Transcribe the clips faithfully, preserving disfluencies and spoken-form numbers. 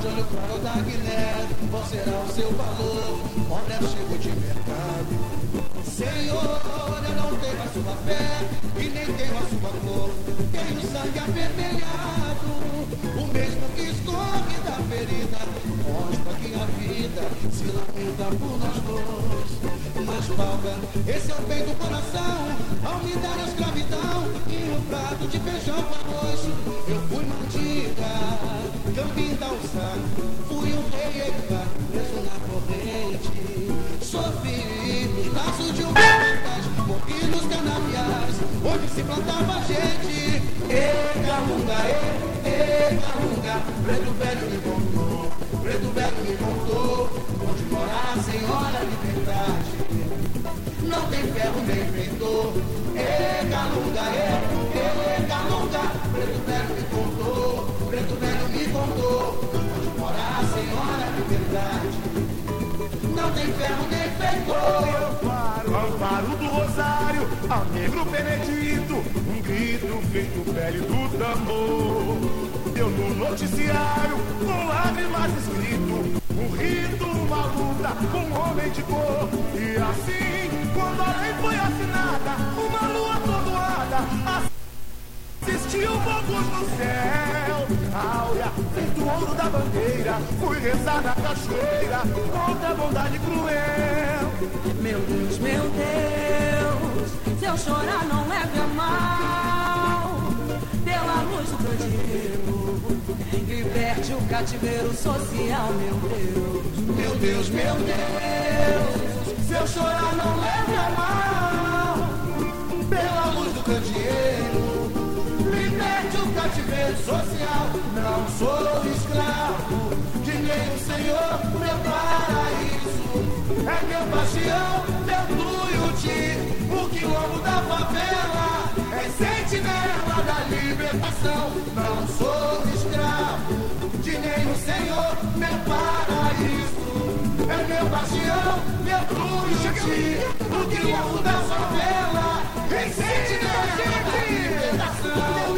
olho claro da Guiné, qual será o seu valor? Honesto de mercado. Senhor, eu não tenho a sua fé e nem tenho a sua cor. Tenho sangue avermelhado, o mesmo que escorre da ferida. Mostra que a vida se lamenta por nós dois. Mas falta, esse é o bem do coração, ao me dar a escravidão e um prato de feijão com arroz. Eu fui mandiga, campim da alça, fui um rei Eca, preso na corrente. Sofri nos braços de um capataz, morri nos canaviais, onde se plantava gente. E Calunga, e, e Calunga, preto velho me contou, preto velho me contou, onde mora a senhora liberdade. Não tem ferro nem feitor. E Calunga, e, e Calunga, preto velho me contou, preto velho me contou, onde mora a senhora liberdade. Não tem ferro nem feitor. Amparo do Rosário, ao negro Benedito, um grito feito pele do tambor. Deu no noticiário, com lágrimas escrito, um rito, uma luta, um homem de cor. E assim, quando a lei foi assinada, uma lua atordoada assistiu fogos no céu. Áurea, feito ouro da bandeira, fui rezar na cachoeira contra a bondade cruel. Meu Deus, meu Deus, se eu chorar não leve a mal. Pela luz do candeeiro, liberte o cativeiro social, meu Deus. Meu Deus, meu Deus, se eu chorar não leve a mal. Pela luz do candeeiro, liberte o cativeiro social. Não sou escravo de nenhum senhor, meu paraíso é meu bastião, meu tuiuti. O quilombo da favela é sentinela da libertação. Não sou escravo de nenhum senhor, meu paraíso é meu bastião, meu tuiuti. O quilombo da favela é sentinela da libertação.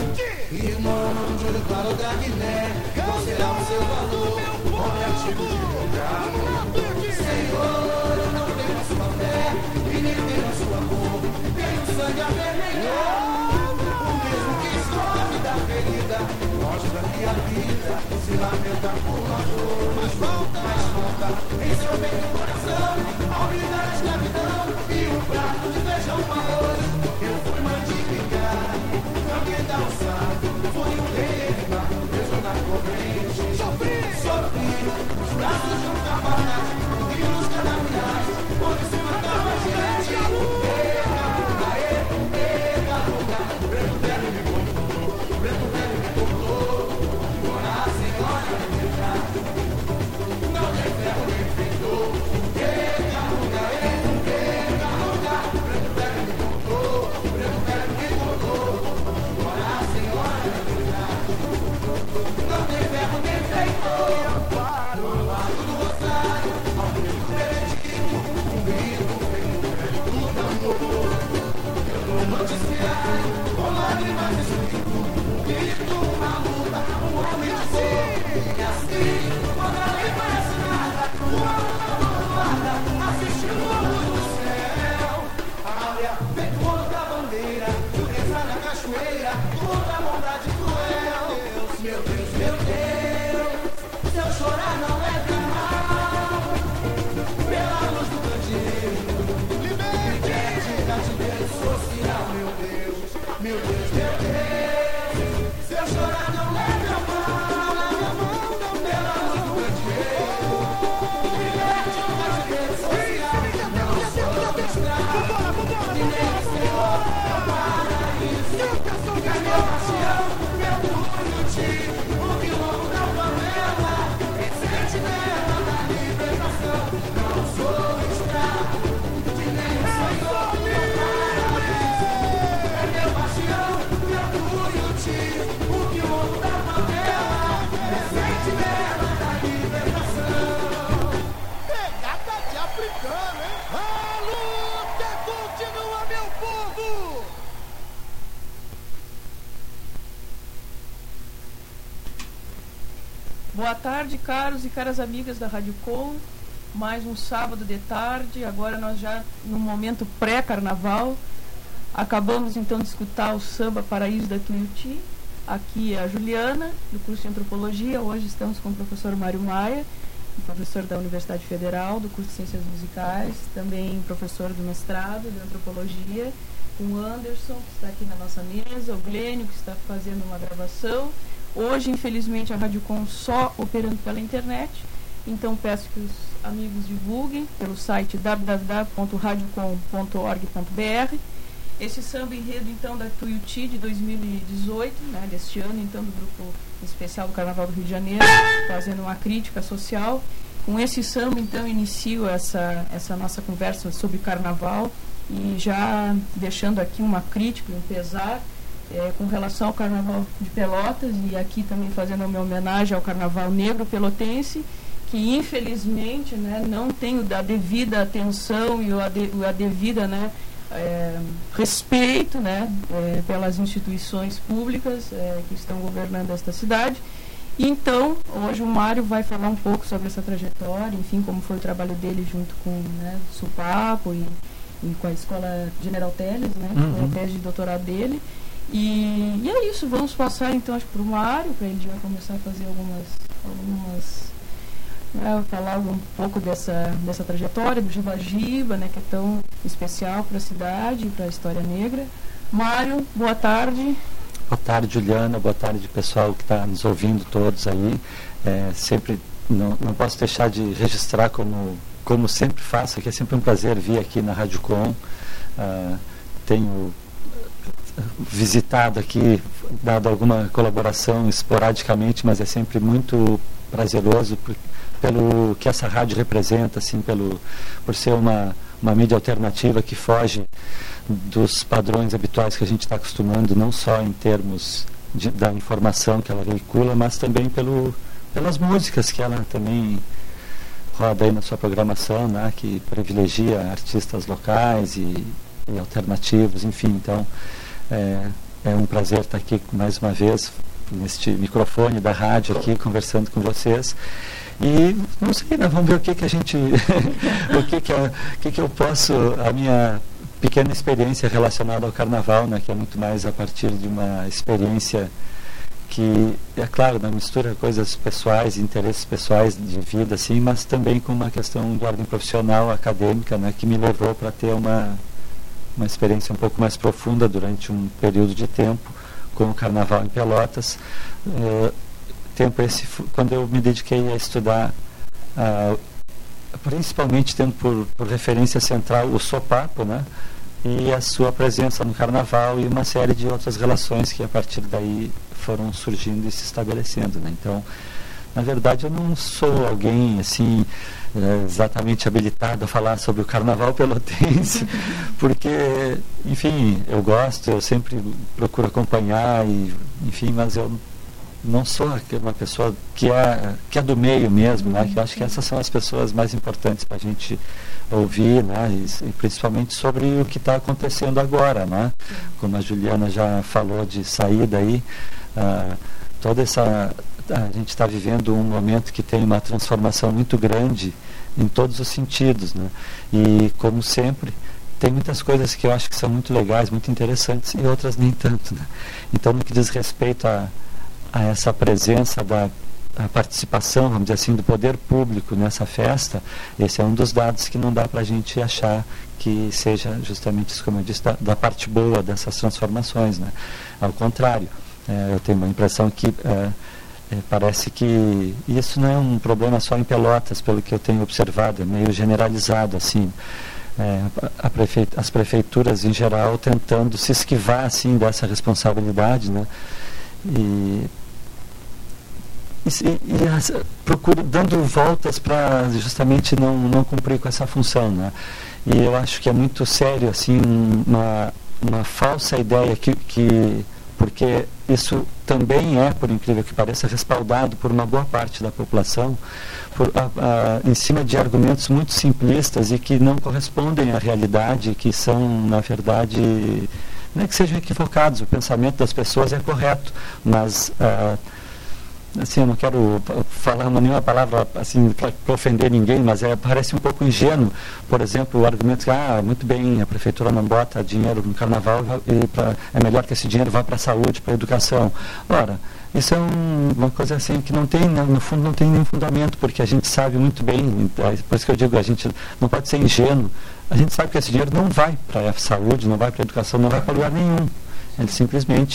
Irmão de olho claro da Guiné, qual será o seu valor? Olha artigo de mercado. Senhor, eu não tenho a sua fé e nem tenho a sua cor. Tenho sangue avermelhado, o mesmo que escorre da ferida. Mostra que a vida se lamenta por nós dois. Mas volta, mas volta, em seu bem do coração, ao me dar a escravidão e um prato de feijão com arroz. Eu fui mandiga, camping da alça, fui um rei, preso na corrente. Sofri, sofri, os braços de um capataz, e nos canaviais, onde se matava gente. E Calunga, e, e Calunga, preto velho me contou, preto velho me contou, mora a senhora liberdade. Não tem ferro nem feitor. E Calunga, e, e Calunga, preto velho me contou, preto velho me contou, mora a senhora liberdade. Não tem ferro nem feitor. Do lado do Rosário, ao negro Benedito, um grito feito velho do tambor. Eu no noticiário, com lágrimas escrito, um grito, uma luta, um homem de cor. E assim, quando a lei foi assinada, uma luta atordoada assistiu a luz do céu. Áurea, feito ouro da bandeira, fui rezar na cachoeira contra a bondade cruel. Meu Deus, meu Deus, se eu chorar não leve a mal. Pela luz do candeeiro, liberte o cativeiro social. Meu Deus, meu Deus, meu Deus, se eu chorar não leve a mal. Pela luz do candeeiro, liberte o cativeiro social. Não sou escravo de nenhum senhor, meu paraíso é meu bastião, meu tuiuti. O quilombo da favela é sentinela da libertação. Não sou escravo de nenhum senhor, meu paraíso é meu bastião, meu tuiuti. Boa tarde, caros e caras amigas da Rádio Com. Mais um sábado de tarde, agora nós já no momento pré-carnaval. Acabamos então de escutar o Samba Paraíso da Tuiuti. Aqui é a Juliana, do curso de Antropologia. Hoje estamos com o professor Mário Maia, professor da Universidade Federal, do curso de Ciências Musicais, também professor do mestrado de Antropologia, com o Anderson, que está aqui na nossa mesa, o Glênio, que está fazendo uma gravação. Hoje, infelizmente, a Rádio Com só operando pela internet, então peço que os amigos divulguem pelo site w w w ponto radio com ponto org ponto b r. Esse samba enredo, então, da Tuiuti de dois mil e dezoito, né, deste ano, então, do Grupo Especial do Carnaval do Rio de Janeiro, fazendo uma crítica social. Com esse samba, então, inicio essa, essa nossa conversa sobre carnaval e já deixando aqui uma crítica, um pesar, É, com relação ao Carnaval de Pelotas, e aqui também fazendo uma homenagem ao Carnaval Negro Pelotense, que infelizmente, né, não tem a devida atenção e a, de, a devida, né, é, respeito, né, é, pelas instituições públicas é, que estão governando esta cidade. E então, hoje o Mário vai falar um pouco sobre essa trajetória, enfim, como foi o trabalho dele junto com, né, Supapo e, e com a Escola General Teles, né, uhum. Foi a tese de doutorado dele. E, e é isso, vamos passar então para o Mário, para ele já começar a fazer algumas, algumas né, falar um pouco dessa, dessa trajetória do Jiba-Jiba, né, que é tão especial para a cidade e para a história negra. Mário, boa tarde. Boa tarde, Juliana, boa tarde, pessoal que está nos ouvindo todos aí. É, sempre, não, não posso deixar de registrar, como, como sempre faço, que é sempre um prazer vir aqui na Rádio Com. Uh, tenho visitado aqui, dado alguma colaboração esporadicamente, mas é sempre muito prazeroso por, pelo que essa rádio representa, assim, pelo, por ser uma, uma mídia alternativa que foge dos padrões habituais que a gente está acostumando, não só em termos de, da informação que ela veicula, mas também pelo, pelas músicas que ela também roda aí na sua programação, né, que privilegia artistas locais e, e alternativos, enfim, então É, é um prazer estar aqui mais uma vez neste microfone da rádio aqui conversando com vocês e não sei, né, vamos ver o que que a gente o que que, a, que que eu posso, a minha pequena experiência relacionada ao carnaval, né, que é muito mais a partir de uma experiência que, é claro, não mistura coisas pessoais, interesses pessoais de vida, assim, mas também com uma questão de ordem profissional, acadêmica, né, que me levou para ter uma uma experiência um pouco mais profunda durante um período de tempo com o Carnaval em Pelotas. Uh, tempo esse quando eu me dediquei a estudar, uh, principalmente tendo por, por referência central o Sopapo, né, e a sua presença no Carnaval e uma série de outras relações que a partir daí foram surgindo e se estabelecendo, né. Então, na verdade, eu não sou alguém assim é, exatamente habilitado a falar sobre o Carnaval pelotense, porque, enfim, eu gosto, eu sempre procuro acompanhar, e, enfim, mas eu não sou uma pessoa que é, que é do meio mesmo, né, que eu acho que essas são as pessoas mais importantes para a gente ouvir, né, e, e principalmente sobre o que está acontecendo agora, né, como a Juliana já falou de saída aí, uh, toda essa... A gente está vivendo um momento que tem uma transformação muito grande em todos os sentidos, né? E, como sempre, tem muitas coisas que eu acho que são muito legais, muito interessantes, e outras nem tanto, né? Então, no que diz respeito a, a essa presença da a participação, vamos dizer assim, do poder público nessa festa, esse é um dos dados que não dá para a gente achar que seja justamente isso, como eu disse, da, da parte boa dessas transformações, né? Ao contrário, é, eu tenho uma impressão que... É, É, parece que isso não é um problema só em Pelotas, pelo que eu tenho observado, é meio generalizado, assim, é, a prefe... as prefeituras em geral tentando se esquivar, assim, dessa responsabilidade, né, e, e, e as, procura, dando voltas para justamente não, não cumprir com essa função, né, e eu acho que é muito sério, assim, uma, uma falsa ideia que... que porque isso também é, por incrível que pareça, respaldado por uma boa parte da população, por, a, a, em cima de argumentos muito simplistas e que não correspondem à realidade, que são, na verdade, não é que sejam equivocados, o pensamento das pessoas é correto, mas a, assim, eu não quero falar nenhuma palavra assim para ofender ninguém, mas é, parece um pouco ingênuo, por exemplo, o argumento que, ah, muito bem, a prefeitura não bota dinheiro no carnaval, e pra, é melhor que esse dinheiro vá para a saúde, para a educação. Ora, isso é um, uma coisa assim que não tem, no fundo, não tem nenhum fundamento, porque a gente sabe muito bem, por isso que eu digo, a gente não pode ser ingênuo, a gente sabe que esse dinheiro não vai para a saúde, não vai para a educação, não vai para lugar nenhum. Ele simplesmente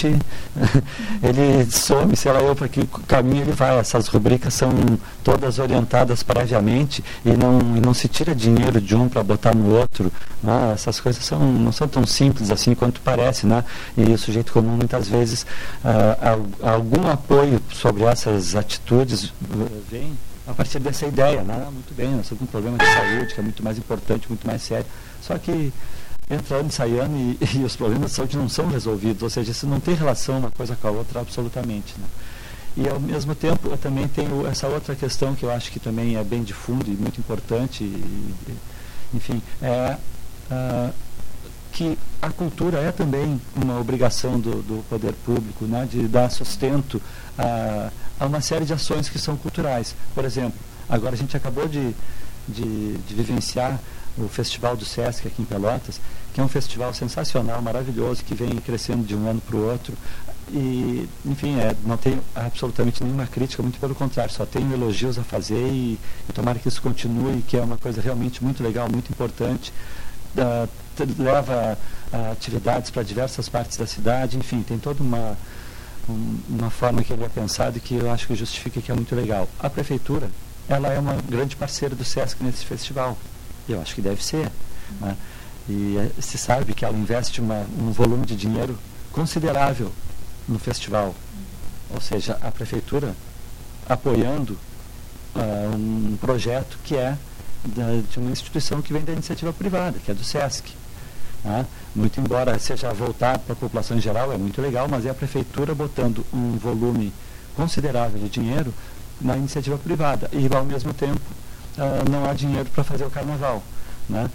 ele some, sei lá eu para que caminho ele vai. Essas rubricas são todas orientadas previamente e não, e não se tira dinheiro de um para botar no outro, né? Essas coisas são, não são tão simples assim quanto parece, né? E o sujeito comum muitas vezes ah, algum apoio sobre essas atitudes vem a partir dessa ideia, né? Ah, muito bem, nós temos um problema de saúde que é muito mais importante, muito mais sério, só que entra ano e sai ano e, e os problemas de saúde não são resolvidos, ou seja, isso não tem relação uma coisa com a outra absolutamente, né? E ao mesmo tempo eu também tenho essa outra questão que eu acho que também é bem de fundo e muito importante, e, enfim, é uh, que a cultura é também uma obrigação do, do poder público, né, de dar sustento a, a uma série de ações que são culturais. Por exemplo, agora a gente acabou de, de, de vivenciar o Festival do Sesc aqui em Pelotas, que é um festival sensacional, maravilhoso, que vem crescendo de um ano para o outro. E, enfim, é, não tenho absolutamente nenhuma crítica, muito pelo contrário, só tenho elogios a fazer e, e tomara que isso continue, que é uma coisa realmente muito legal, muito importante. Uh, leva uh, atividades para diversas partes da cidade, enfim, tem toda uma, um, uma forma que ele é pensado e que eu acho que justifica que é muito legal. A Prefeitura, ela é uma grande parceira do Sesc nesse festival. Eu acho que deve ser, né? E é, se sabe que ela investe uma, um volume de dinheiro considerável no festival, ou seja, a prefeitura apoiando uh, um projeto que é da, de uma instituição que vem da iniciativa privada, que é do Sesc, né? Muito embora seja voltado para a população em geral, é muito legal, mas é a prefeitura botando um volume considerável de dinheiro na iniciativa privada e ao mesmo tempo Uh, não há dinheiro para fazer o carnaval, né?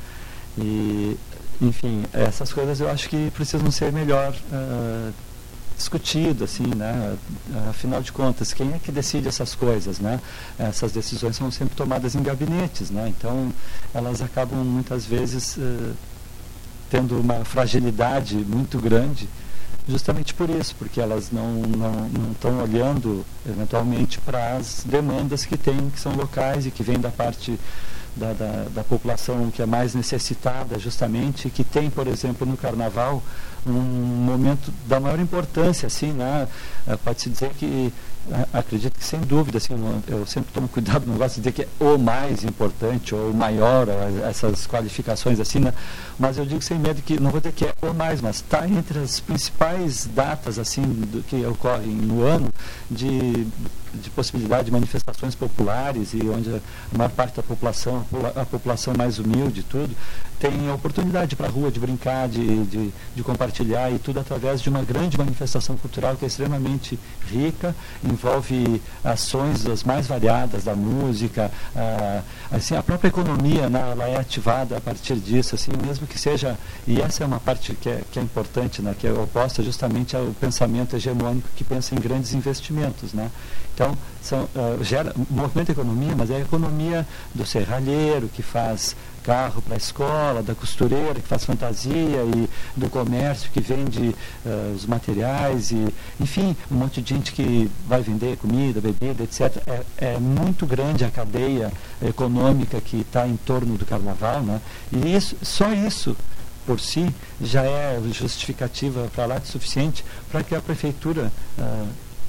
E, enfim, essas coisas eu acho que precisam ser melhor uh, discutidas, assim, né? Afinal de contas, quem é que decide essas coisas, né? Essas decisões são sempre tomadas em gabinetes, né? Então, elas acabam muitas vezes uh, tendo uma fragilidade muito grande, justamente por isso, porque elas não não não estão olhando eventualmente para as demandas que tem, que são locais e que vêm da parte da, da, da população que é mais necessitada, justamente, que tem, por exemplo, no Carnaval um momento da maior importância, assim, né? Pode-se dizer que, acredito que sem dúvida, assim, eu sempre tomo cuidado, não gosto de dizer que é o mais importante ou o maior, essas qualificações assim, né? Mas eu digo sem medo que, não vou dizer que é o mais, mas está entre as principais datas, assim, do que ocorrem no ano de, de possibilidade de manifestações populares e onde a maior parte da população, a população mais humilde e tudo, tem a oportunidade de ir para a rua, de brincar, de, de, de compartilhar, e tudo através de uma grande manifestação cultural que é extremamente rica, envolve ações das mais variadas, da música, a, assim, a própria economia, né, ela é ativada a partir disso, assim, mesmo que seja, e essa é uma parte que é, que é importante, né, que é oposta justamente ao pensamento hegemônico que pensa em grandes investimentos, né? Então, são, uh, gera movimento da economia, mas é a economia do serralheiro que faz carro para a escola, da costureira que faz fantasia e do comércio que vende uh, os materiais e, enfim, um monte de gente que vai vender comida, bebida, etcétera. É, é muito grande a cadeia econômica que está em torno do carnaval, né? E isso, só isso por si já é justificativa para lá de suficiente para que a prefeitura uh,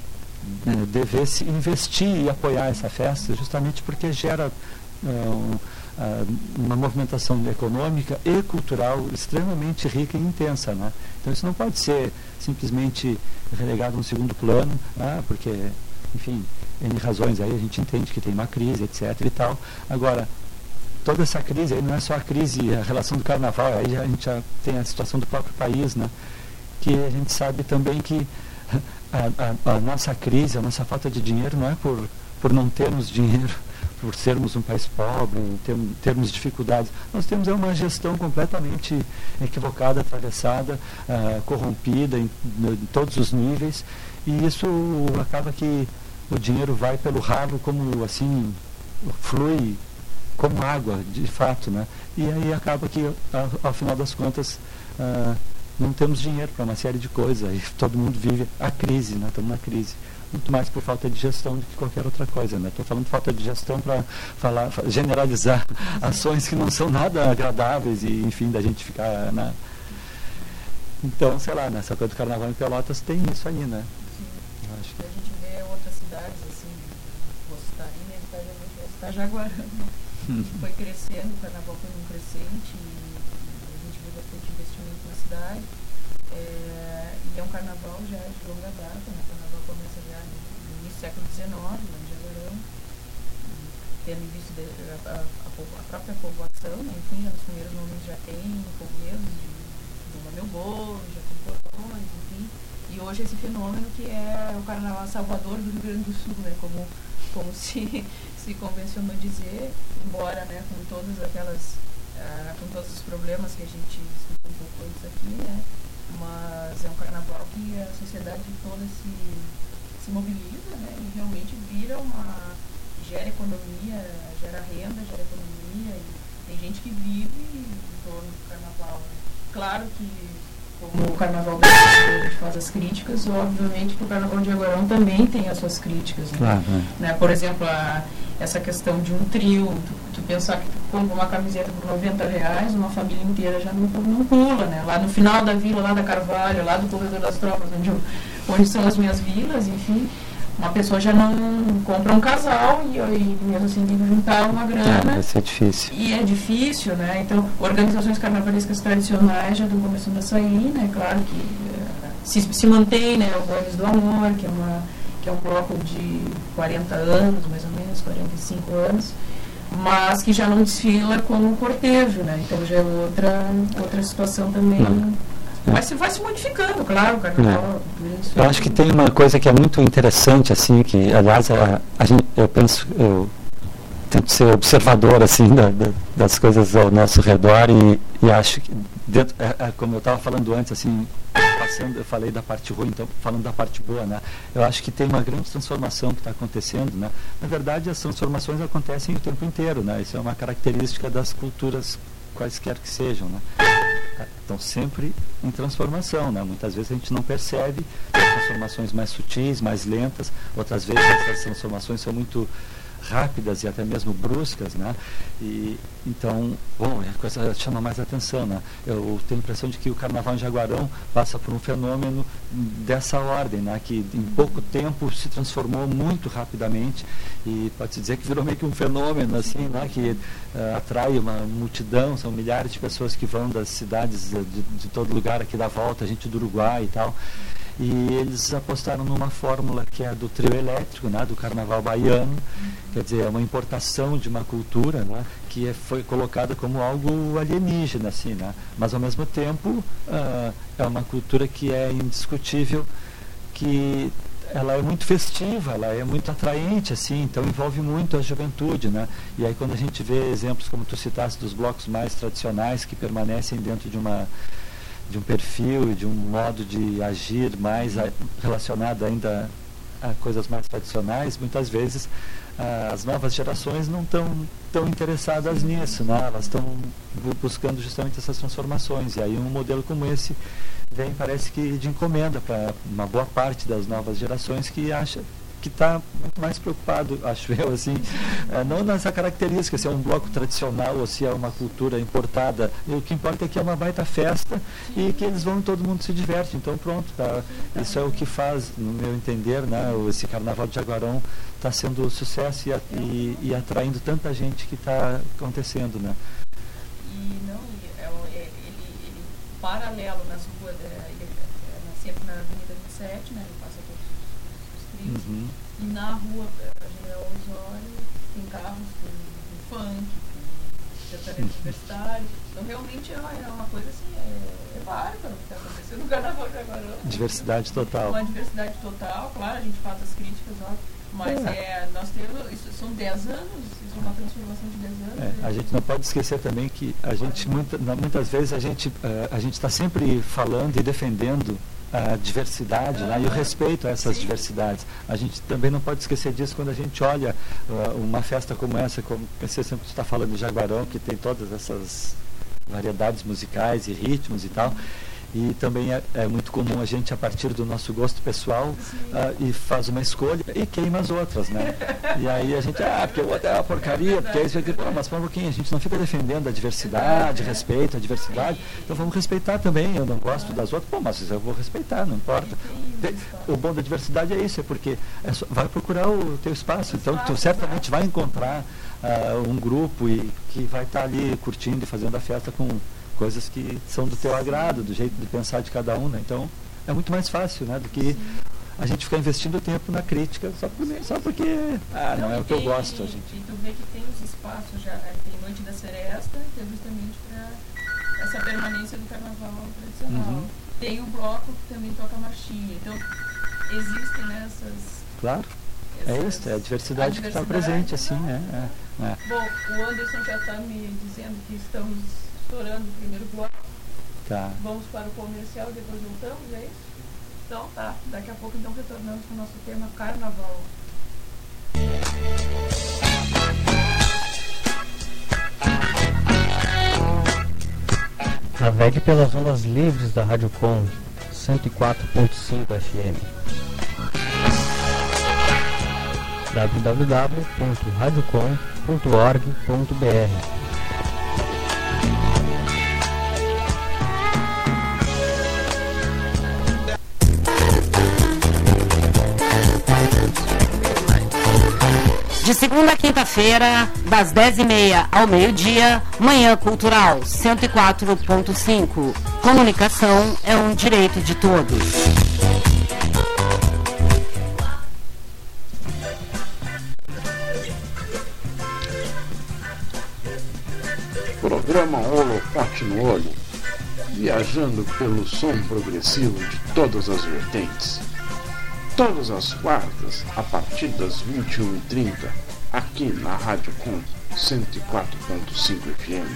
devesse investir e apoiar essa festa, justamente porque gera uh, uh, uma movimentação econômica e cultural extremamente rica e intensa, né? Então isso não pode ser simplesmente relegado a um segundo plano, né? Porque, enfim, N razões aí, a gente entende que tem uma crise, etc e tal. Agora, toda essa crise aí não é só a crise, a relação do carnaval, aí a gente já tem a situação do próprio país, né? Que a gente sabe também que A, a, a nossa crise, a nossa falta de dinheiro não é por, por não termos dinheiro, por sermos um país pobre, ter, termos dificuldades. Nós temos uma gestão completamente equivocada, atravessada, uh, corrompida em, em todos os níveis, e isso acaba que o dinheiro vai pelo ralo como assim, flui como água, de fato, né? E aí acaba que, ao, ao final das contas, uh, não temos dinheiro para uma série de coisas, e todo mundo vive a crise, né? Estamos na crise. Muito mais por falta de gestão do que qualquer outra coisa, né? Estou falando de falta de gestão para falar, generalizar ações que não são nada agradáveis e, enfim, da gente ficar na... Então, sei lá, nessa coisa do Carnaval em Pelotas tem isso aí, né? Sim. Eu acho que a gente vê outras cidades, assim, Boçari, está Jaguarão, hum. foi crescendo, o Carnaval foi um crescente e a gente vê bastante investimento na cidade. É, e é um Carnaval já de longa data, né? O Carnaval começa já no início do século dezenove, lá em Jaguarão, tendo visto de, a, a, a própria povoação, né? Enfim, nos primeiros momentos já tem fogueiros de meu bolo, já tem portões, enfim. E hoje esse fenômeno que é o Carnaval Salvador do Rio Grande do Sul, né? Como, como se, se convencionou dizer, embora, né, com todas aquelas, uh, com todos os problemas que a gente explicou um pouco antes aqui, né? Mas é um carnaval que a sociedade toda se, se mobiliza, né? E realmente vira uma... gera economia, gera renda, gera economia, e tem gente que vive em torno do carnaval, né? Claro que, como o Carnaval da a gente faz as críticas, obviamente que o Carnaval de Jaguarão também tem as suas críticas. Né? Claro, né? Né? Por exemplo, a, essa questão de um trio, tu, tu pensar que tu compra uma camiseta por noventa reais, uma família inteira já não, não pula, né? Lá no final da vila, lá da Carvalho, lá do Corredor das Tropas, onde, eu, onde são as minhas vilas, enfim, uma pessoa já não compra um casal e, e mesmo assim tem que juntar uma grana. É, vai ser difícil. E é difícil, né? Então, organizações carnavalescas tradicionais já estão começando a sair, né? Claro que uh, se, se mantém, né? O Bones do Amor, que é, uma, que é um bloco de quarenta anos, mais ou menos, quarenta e cinco anos, mas que já não desfila como um cortejo, né? Então já é outra, outra situação também. Não. Mas vai se modificando, claro, o carnaval. É. Eu acho que tem uma coisa que é muito interessante, assim, que, aliás, a, a gente, eu penso, eu tento ser observador, assim, da, da, das coisas ao nosso redor e, e acho que, dentro, é, é, como eu estava falando antes, assim, passando, eu falei da parte ruim, então, falando da parte boa, né? Eu acho que tem uma grande transformação que está acontecendo, né? Na verdade, as transformações acontecem o tempo inteiro, né? Isso é uma característica das culturas quaisquer que sejam, né? Estão sempre em transformação, né? Muitas vezes a gente não percebe transformações mais sutis, mais lentas, outras vezes essas transformações são muito rápidas e até mesmo bruscas, né? E então, bom, a coisa chama mais atenção, né? Eu tenho a impressão de que o Carnaval em Jaguarão passa por um fenômeno dessa ordem, né? Que em pouco tempo se transformou muito rapidamente e pode-se dizer que virou meio que um fenômeno, assim, né? Que uh, atrai uma multidão, são milhares de pessoas que vão das cidades de, de todo lugar aqui da volta, gente do Uruguai e tal. E eles apostaram numa fórmula que é do trio elétrico, né, do Carnaval baiano, quer dizer, é uma importação de uma cultura, né, que é, foi colocada como algo alienígena, assim, né, mas ao mesmo tempo uh, é uma cultura que é indiscutível, que ela é muito festiva, ela é muito atraente, assim, então envolve muito a juventude, né, e aí quando a gente vê exemplos como tu citaste dos blocos mais tradicionais que permanecem dentro de uma de um perfil e de um modo de agir mais a, relacionado ainda a coisas mais tradicionais, muitas vezes ah, as novas gerações não estão tão interessadas nisso, né? Elas estão buscando justamente essas transformações, e aí um modelo como esse vem, parece que de encomenda para uma boa parte das novas gerações que acha que está muito mais preocupado, acho eu, assim, é, não nessa característica, se é um bloco tradicional ou se é uma cultura importada. E o que importa é que é uma baita festa e que eles vão e todo mundo se diverte. Então, pronto, tá, isso é o que faz, no meu entender, né, esse Carnaval de Jaguarão está sendo sucesso e, e, e atraindo tanta gente que está acontecendo, né? E não, é, ele, ele paralelo nas ruas, é, ele, é, sempre na Avenida vinte e sete, né, ele passa todos os trios. Uhum. E na rua General Osório tem carros com funk, com sertanejo universitário. Então realmente é uma, é uma coisa assim, é, é bárbaro o que está acontecendo no Carnaval de Jaguarão. Diversidade total. Uma diversidade total, claro, a gente faz as críticas, ó, mas é. É, nós temos, isso são dez anos, isso é uma transformação de dez anos. É, a gente não pode esquecer também que a gente, muita, muitas vezes a gente uh, a gente está sempre falando e defendendo a diversidade, né, e o respeito a essas diversidades. A gente também não pode esquecer disso quando a gente olha uh, uma festa como essa, como você sempre está falando de Jaguarão, que tem todas essas variedades musicais e ritmos e tal. E também é, é muito comum a gente, a partir do nosso gosto pessoal, uh, e faz uma escolha e queima as outras, né? E aí a gente, ah, porque o outro é uma porcaria, porque é isso aqui, pô, mas para um pouquinho, a gente não fica defendendo a diversidade, respeito a diversidade, então vamos respeitar também. Eu não gosto das outras, pô, mas eu vou respeitar, não importa. O bom da diversidade é isso, é porque é só, vai procurar o teu espaço, então tu certamente vai encontrar uh, um grupo e que vai estar tá ali curtindo e fazendo a festa com coisas que são do teu agrado, do jeito de pensar de cada um, né? Então é muito mais fácil, né, do que Sim. a gente ficar investindo tempo na crítica só, por, só porque ah, não, não é o que eu gosto. E, a gente. e tu vê que tem os espaços já, tem Noite da Seresta, que é justamente para essa permanência do carnaval tradicional. Uhum. Tem o bloco que também toca marchinha. Então existem essas... Claro. É isso, é a diversidade, a diversidade que está presente, assim, é, é, é. Bom, o Anderson já está me dizendo que estamos estourando o primeiro bloco. Tá. Vamos para o comercial e depois voltamos, é isso? Então tá, daqui a pouco então retornamos com o nosso tema Carnaval. Navegue pelas ondas livres da Rádio Com cento e quatro ponto cinco F M. w w w ponto radiocom ponto org ponto b r. De segunda a quinta-feira, das dez e meia ao meio-dia, Manhã Cultural cento e quatro ponto cinco. Comunicação é um direito de todos. Programa Holofote no Olho, viajando pelo som progressivo de todas as vertentes. Todas as quartas, a partir das vinte e uma e trinta, aqui na Rádio Com cento e quatro ponto cinco F M.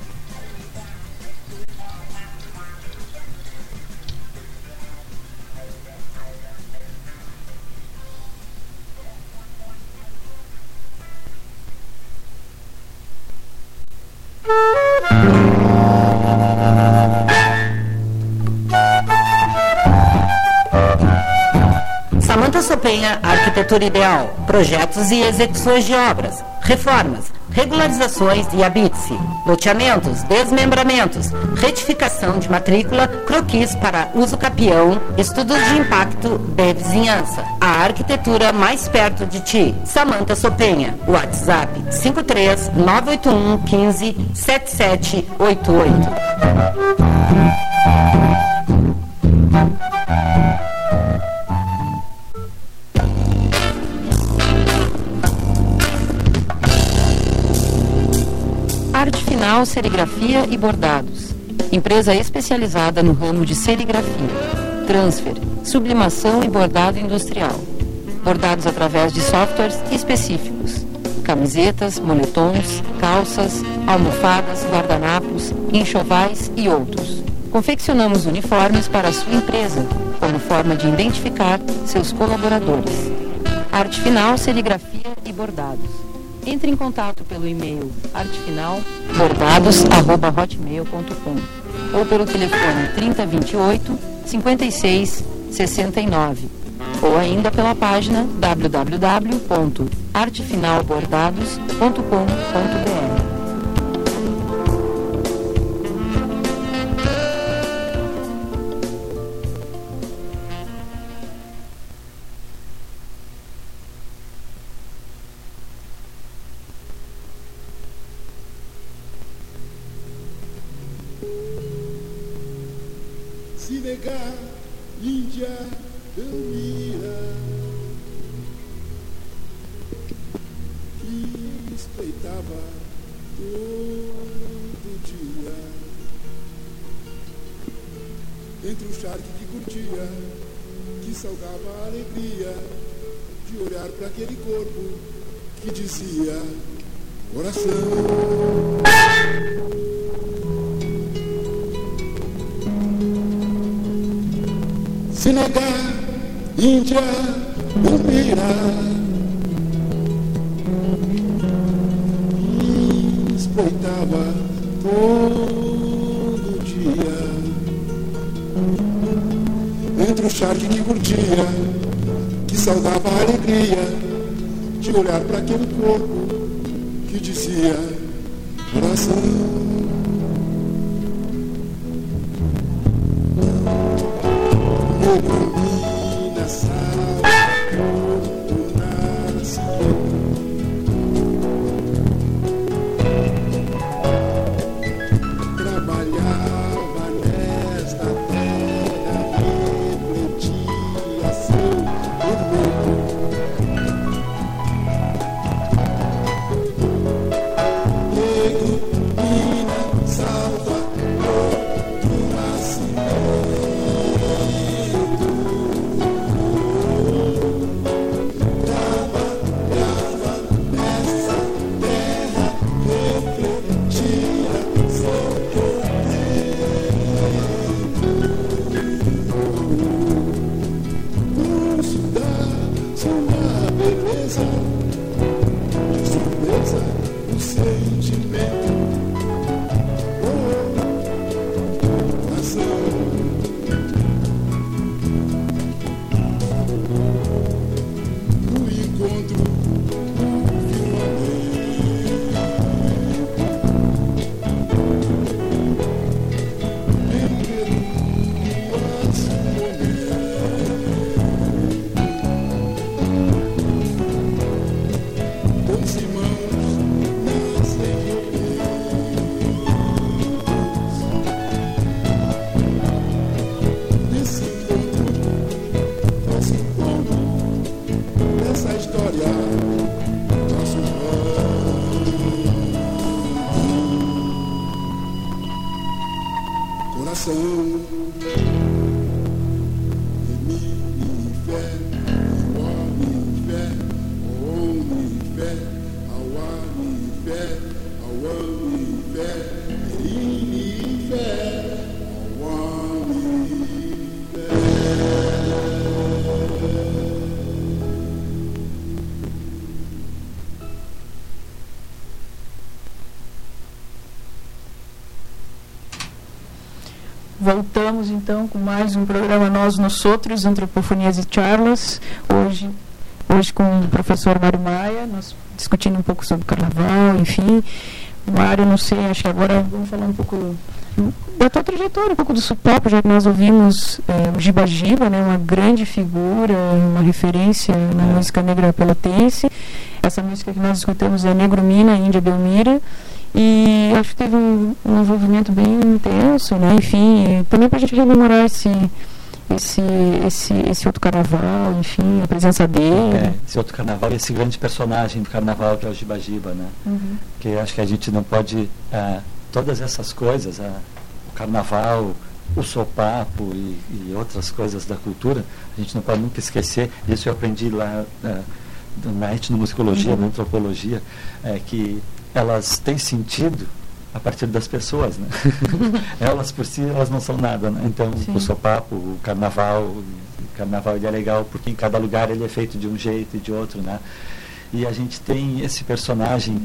Samanta Sopenha, Arquitetura Ideal, projetos e execuções de obras, reformas, regularizações e habite-se, loteamentos, desmembramentos, retificação de matrícula, croquis para uso capião, estudos de impacto de vizinhança. A arquitetura mais perto de ti. Samanta Sopenha, WhatsApp cinco três nove oito um um cinco sete sete oito oito. Arte Final, Serigrafia e Bordados. Empresa especializada no ramo de serigrafia, transfer, sublimação e bordado industrial. Bordados através de softwares específicos. Camisetas, moletons, calças, almofadas, guardanapos, enxovais e outros. Confeccionamos uniformes para a sua empresa, como forma de identificar seus colaboradores. Arte Final, Serigrafia e Bordados. Entre em contato pelo e-mail artefinalbordados arroba hotmail ponto com ou pelo telefone trinta vinte e oito, cinquenta e seis, sessenta e nove ou ainda pela página w w w ponto artefinalbordados ponto com ponto b r. Se negar, Índia Belmira, que espreitava todo dia, entre o charque que curtia, que salgava a alegria de olhar para aquele corpo que dizia coração. Senegal, Índia, Umbira, espreitava todo dia entre o charque que curtia, que saudava a alegria de olhar para aquele corpo que dizia coração. Menina sabe do nascimento, trabalhava nesta terra, refletia seu tormento. Negro, mina, salvador do nascimento. Voltamos então com mais um programa Nós Nosotros, Antropofonias e Charlas. Hoje, hoje com o professor Mário Maia, nós discutindo um pouco sobre o carnaval, enfim. Mário, não sei, acho que agora vamos falar um pouco da tua trajetória, um pouco do Supop, já que nós ouvimos é, o Giba Giba, né, uma grande figura, uma referência na música negra pelotense. Essa música que nós escutamos é Negro Mina, Índia Belmira. E acho que teve um, um envolvimento bem intenso, né? Enfim, também para a gente rememorar esse, esse, esse, esse outro carnaval, enfim, a presença dele. É, esse outro carnaval e esse grande personagem do carnaval que é o Giba Giba, né? Uhum. Que acho que a gente não pode... Ah, todas essas coisas, ah, o carnaval, o sopapo e, e outras coisas da cultura, a gente não pode nunca esquecer. Isso eu aprendi lá ah, na etnomusicologia, uhum. na antropologia, é, que elas têm sentido a partir das pessoas, né? Elas por si, elas não são nada, né? Então, sim, o sopapo, o carnaval, o carnaval ele é legal porque em cada lugar ele é feito de um jeito e de outro, né? E a gente tem esse personagem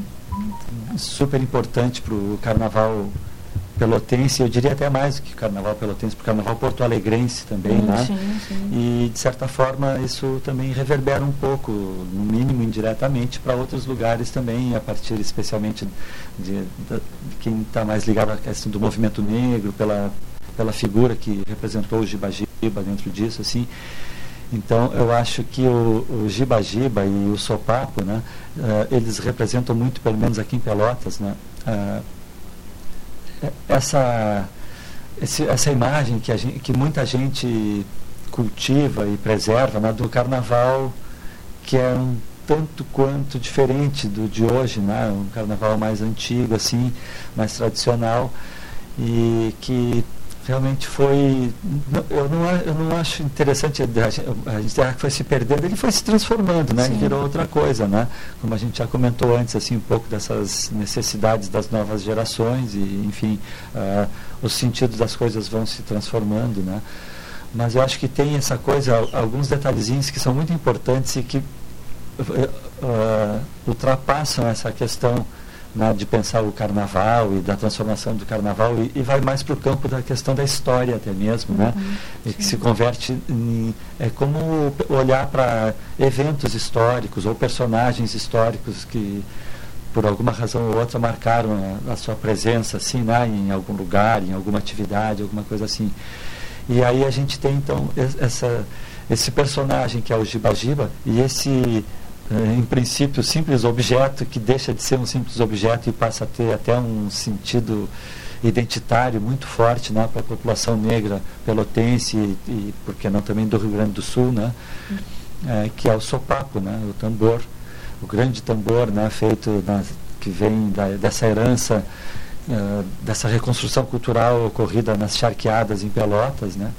super importante para o carnaval pelotense, eu diria até mais do que o carnaval pelotense, para o carnaval porto-alegrense também, hum, né? Sim, sim. E, de certa forma, isso também reverbera um pouco, no mínimo indiretamente, para outros lugares também, a partir especialmente de, de, de quem está mais ligado à questão do movimento negro, pela, pela figura que representou o Giba Giba dentro disso, assim. Então, eu acho que o, o Giba Giba e o sopapo, né, uh, eles representam muito, pelo menos aqui em Pelotas, né, uh, essa, esse, essa imagem que, a gente, que muita gente cultiva e preserva, né, do carnaval, que é um tanto quanto diferente do de hoje, né, um carnaval mais antigo, assim, mais tradicional, e que realmente foi, eu não, eu não acho interessante, a gente a que foi se perdendo, ele foi se transformando, né, e virou outra coisa, né, como a gente já comentou antes, assim, um pouco dessas necessidades das novas gerações, e enfim, uh, os sentidos das coisas vão se transformando, né, mas eu acho que tem essa coisa, alguns detalhezinhos que são muito importantes e que uh, ultrapassam essa questão, né, de pensar o carnaval e da transformação do carnaval e, e vai mais para o campo da questão da história até mesmo, né? Uhum, e que se converte em, é como olhar para eventos históricos ou personagens históricos que por alguma razão ou outra marcaram a, a sua presença assim, né, em algum lugar, em alguma atividade, alguma coisa assim. E aí a gente tem então essa, esse personagem que é o Giba Giba e esse, em princípio, simples objeto que deixa de ser um simples objeto e passa a ter até um sentido identitário muito forte, né, para a população negra pelotense e, e, por que não, também do Rio Grande do Sul, né, é, que é o sopapo, né, o tambor, o grande tambor, né, feito na, que vem da, dessa herança, uh, dessa reconstrução cultural ocorrida nas charqueadas em Pelotas, né,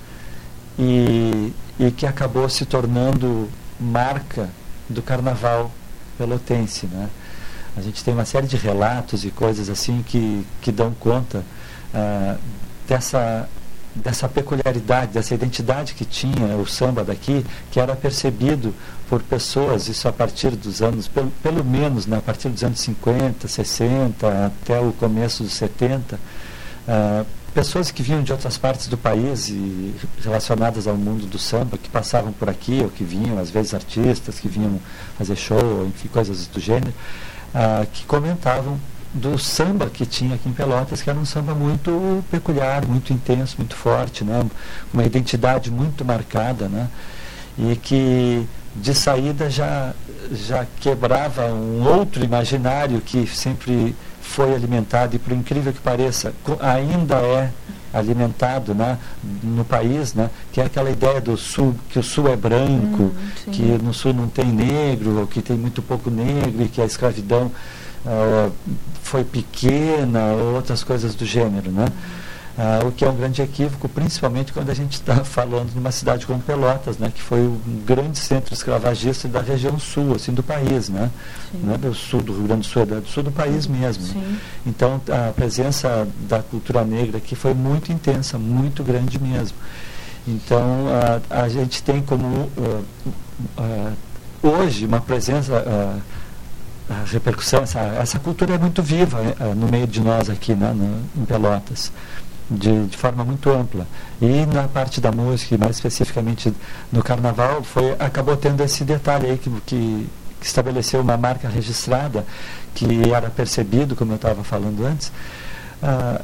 e, e que acabou se tornando marca do carnaval pelotense, né. A gente tem uma série de relatos e coisas assim que, que dão conta uh, dessa, dessa peculiaridade, dessa identidade que tinha o samba daqui, que era percebido por pessoas, isso a partir dos anos, pelo, pelo menos, né, a partir dos anos cinquenta, sessenta, até o começo dos setenta, uh, pessoas que vinham de outras partes do país e relacionadas ao mundo do samba, que passavam por aqui, ou que vinham, às vezes artistas, que vinham fazer show, enfim, coisas do gênero, uh, que comentavam do samba que tinha aqui em Pelotas, que era um samba muito peculiar, muito intenso, muito forte, né? Uma identidade muito marcada, né? E que de saída já, já quebrava um outro imaginário que sempre foi alimentado e, por incrível que pareça, ainda é alimentado, né, no país, né, que é aquela ideia do sul, que o sul é branco, hum, que no sul não tem negro, ou que tem muito pouco negro, e que a escravidão uh, foi pequena, ou outras coisas do gênero, né? Uh, o que é um grande equívoco, principalmente quando a gente está falando de uma cidade como Pelotas, né, que foi um grande centro escravagista da região sul, assim, do país, né? Não é do sul do Rio Grande do Sul, é do sul do país mesmo. Né? Então, a presença da cultura negra aqui foi muito intensa, muito grande mesmo. Então, a, a gente tem como, uh, uh, hoje, uma presença... Uh, a repercussão, essa, essa cultura é muito viva uh, no meio de nós aqui, né, no, em Pelotas. De, de forma muito ampla. E na parte da música, mais especificamente no carnaval, foi, acabou tendo esse detalhe aí que, que, que estabeleceu uma marca registrada, que era percebido, como eu estava falando antes. Ah,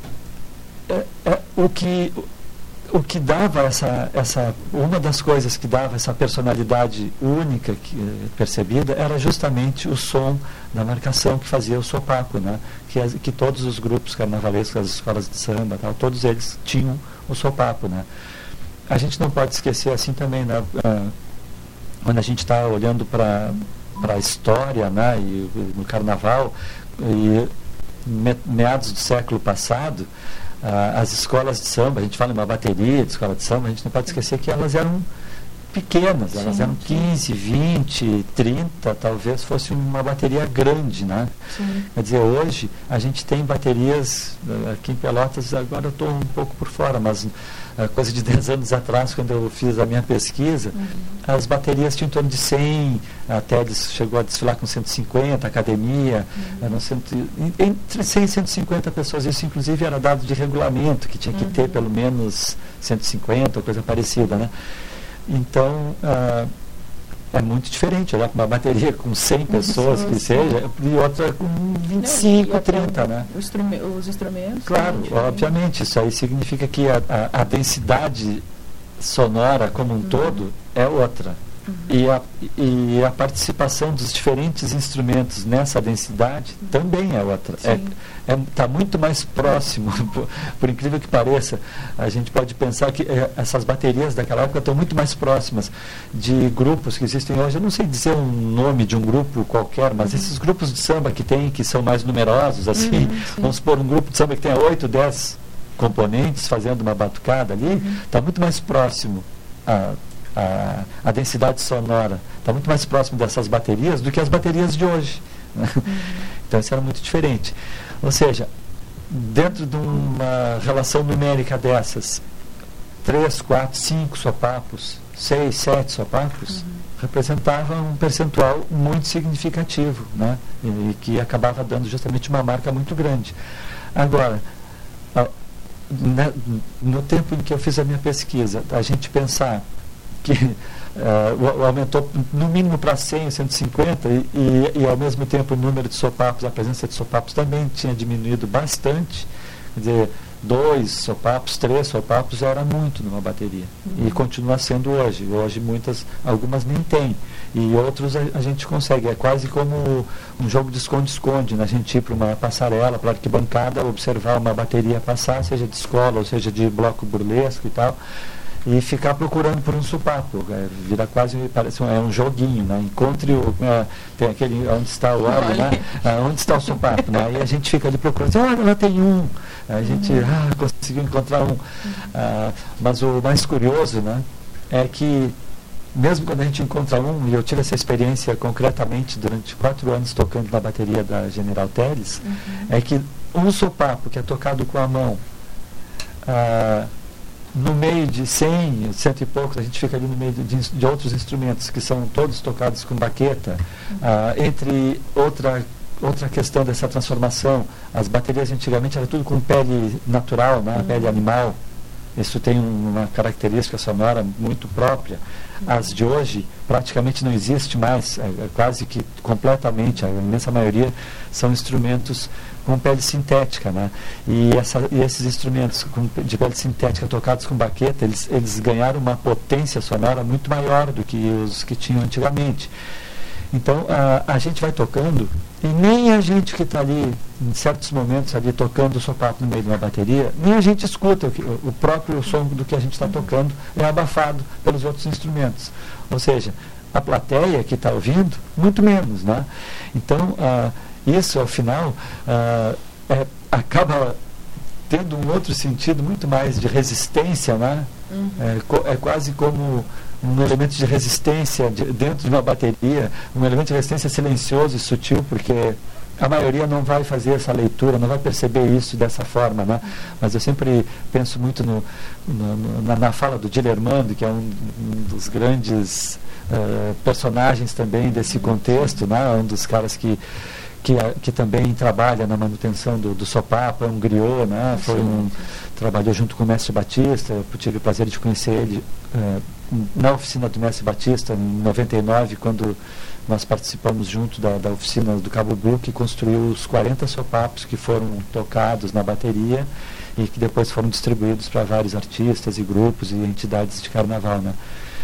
é, é, o que o que dava essa, essa uma das coisas que dava essa personalidade única que, percebida era justamente o som da marcação que fazia o sopapo, né? que, as, que todos os grupos carnavalescos, as escolas de samba, tal, todos eles tinham o sopapo, né? A gente não pode esquecer assim também, né? Ah, quando a gente está olhando para para a história, né? E no carnaval, e me, meados do século passado, Ah, as escolas de samba, a gente fala em uma bateria de escola de samba, a gente não pode esquecer que elas eram pequenas, elas sim, eram quinze, vinte, trinta, talvez fosse uma bateria grande, né? Sim. Quer dizer, hoje a gente tem baterias, aqui em Pelotas, agora eu estou um pouco por fora, mas uh, coisa de dez anos atrás, quando eu fiz a minha pesquisa, uhum. as baterias tinham em torno de cem, até chegou a desfilar com cento e cinquenta, academia, uhum. eram cento, entre cem e cento e cinquenta pessoas, isso inclusive era dado de regulamento, que tinha que uhum. ter pelo menos cento e cinquenta, ou coisa parecida, né? Então, ah, é muito diferente olhar para uma bateria com cem pessoas, que seja, e outra com vinte e cinco, não, trinta, né? Os instrumentos. Claro, obviamente, isso aí significa que a, a, a densidade sonora como um uhum. todo é outra. Uhum. E, a, e a participação dos diferentes instrumentos nessa densidade uhum. também é outra. Está é, é, muito mais próximo, por, por incrível que pareça. A gente pode pensar que é, essas baterias daquela época estão muito mais próximas de grupos que existem hoje. Eu não sei dizer um nome de um grupo qualquer, mas uhum. esses grupos de samba que tem, que são mais numerosos, assim, uhum, vamos supor um grupo de samba que tenha oito, dez componentes fazendo uma batucada ali, está uhum. muito mais próximo a A, a densidade sonora está muito mais próximo dessas baterias do que as baterias de hoje. Né? Uhum. Então isso era muito diferente. Ou seja, dentro de uma relação numérica dessas, três, quatro, cinco sopapos, seis, sete sopapos, uhum. representava um percentual muito significativo, né? E, e que acabava dando justamente uma marca muito grande. Agora, a, né, no tempo em que eu fiz a minha pesquisa, a gente pensar que uh, aumentou no mínimo para cem, cento e cinquenta e, e, e ao mesmo tempo o número de sopapos, a presença de sopapos também tinha diminuído bastante. Quer dizer, dois sopapos, três sopapos já era muito numa bateria. Uhum. E continua sendo hoje. Hoje muitas, algumas nem tem. E outros a, a gente consegue. É quase como um jogo de esconde-esconde, né? A gente ir para uma passarela, para a arquibancada, observar uma bateria passar, seja de escola ou seja de bloco burlesco e tal, e ficar procurando por um sopapo. É, vira quase, parece um, é um joguinho, né? Encontre o, é, tem aquele, onde está o óleo, né? Ah, onde está o sopapo, né? Aí a gente fica ali procurando, olha, lá tem um. A gente, uhum. ah, conseguiu encontrar um. Uhum. Ah, mas o mais curioso, né? É que, mesmo quando a gente encontra um, e eu tive essa experiência concretamente durante quatro anos tocando na bateria da General Teles, uhum. é que um sopapo que é tocado com a mão, ah, no meio de cem, cento e poucos, a gente fica ali no meio de, de outros instrumentos que são todos tocados com baqueta. Ah, entre outra, outra questão dessa transformação, as baterias antigamente era tudo com pele natural, né? Pele animal. Isso tem uma característica sonora muito própria. As de hoje praticamente não existe mais, é, é quase que completamente, a imensa maioria são instrumentos com pele sintética, né? E, essa, e esses instrumentos com, de pele sintética tocados com baqueta, eles, eles ganharam uma potência sonora muito maior do que os que tinham antigamente. Então a, a gente vai tocando e nem a gente que está ali em certos momentos ali tocando o sopapo no meio de uma bateria, nem a gente escuta o, que, o próprio som do que a gente está tocando é abafado pelos outros instrumentos. Ou seja, a plateia que está ouvindo, muito menos, né? Então ah, isso ao final ah, é, acaba tendo um outro sentido muito mais de resistência, né? Uhum. É, co, é quase como um elemento de resistência de, dentro de uma bateria, um elemento de resistência silencioso e sutil, porque a maioria não vai fazer essa leitura, não vai perceber isso dessa forma, né? Mas eu sempre penso muito no, no, no, na, na fala do Gil Armando, que é um, um dos grandes uh, personagens também desse contexto, né? Um dos caras que Que, que também trabalha na manutenção do, do sopapo, é um griot, né? Foi um, trabalhou junto com o Mestre Batista. Eu tive o prazer de conhecer ele eh, na oficina do Mestre Batista em noventa e nove, quando nós participamos junto da, da oficina do Cabo Bru, que construiu os quarenta sopapos que foram tocados na bateria e que depois foram distribuídos para vários artistas e grupos e entidades de carnaval, né?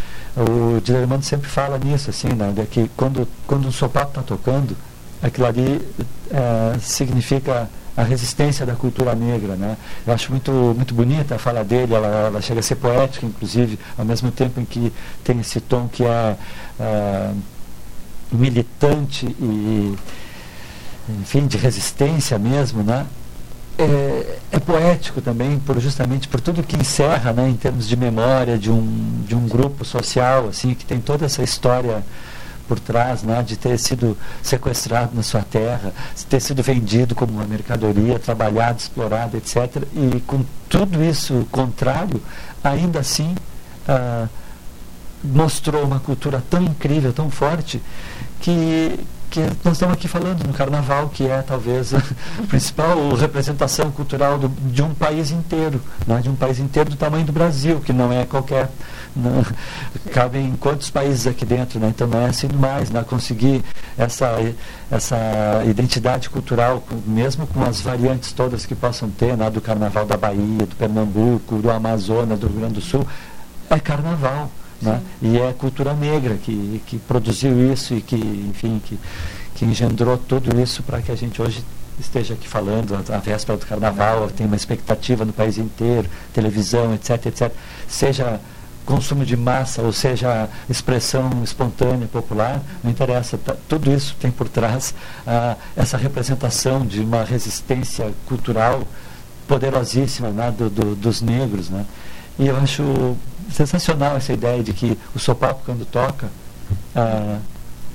O Dilermando sempre fala nisso, assim, né? De que quando, quando um sopapo está tocando, aquilo ali é, significa a resistência da cultura negra, né? Eu acho muito, muito bonita a fala dele, ela, ela chega a ser poética, inclusive, ao mesmo tempo em que tem esse tom que é, é militante e, enfim, de resistência mesmo, né? É, é poético também, por, justamente por tudo que encerra, né, em termos de memória de um, de um grupo social, assim, que tem toda essa história por trás, né, de ter sido sequestrado na sua terra, de ter sido vendido como uma mercadoria, trabalhado, explorado, etcétera. E com tudo isso contrário, ainda assim ah, mostrou uma cultura tão incrível, tão forte, que, que nós estamos aqui falando no Carnaval, que é talvez a principal representação cultural do, de um país inteiro, né, de um país inteiro do tamanho do Brasil, que não é qualquer... Não, cabem quantos países aqui dentro, né? Então não é assim mais, né? Conseguir essa, essa identidade cultural, mesmo com as variantes todas que possam ter, né? Do Carnaval da Bahia, do Pernambuco, do Amazonas, do Rio Grande do Sul, é Carnaval, né? E é cultura negra que, que produziu isso e que, enfim, que, que engendrou tudo isso para que a gente hoje esteja aqui falando a, a véspera do Carnaval, tem uma expectativa no país inteiro, televisão, etc, etc, seja consumo de massa, ou seja, expressão espontânea, popular, não interessa, tá, tudo isso tem por trás ah, essa representação de uma resistência cultural poderosíssima, né, do, do, dos negros, né? E eu acho sensacional essa ideia de que o sopapo, quando toca, ah,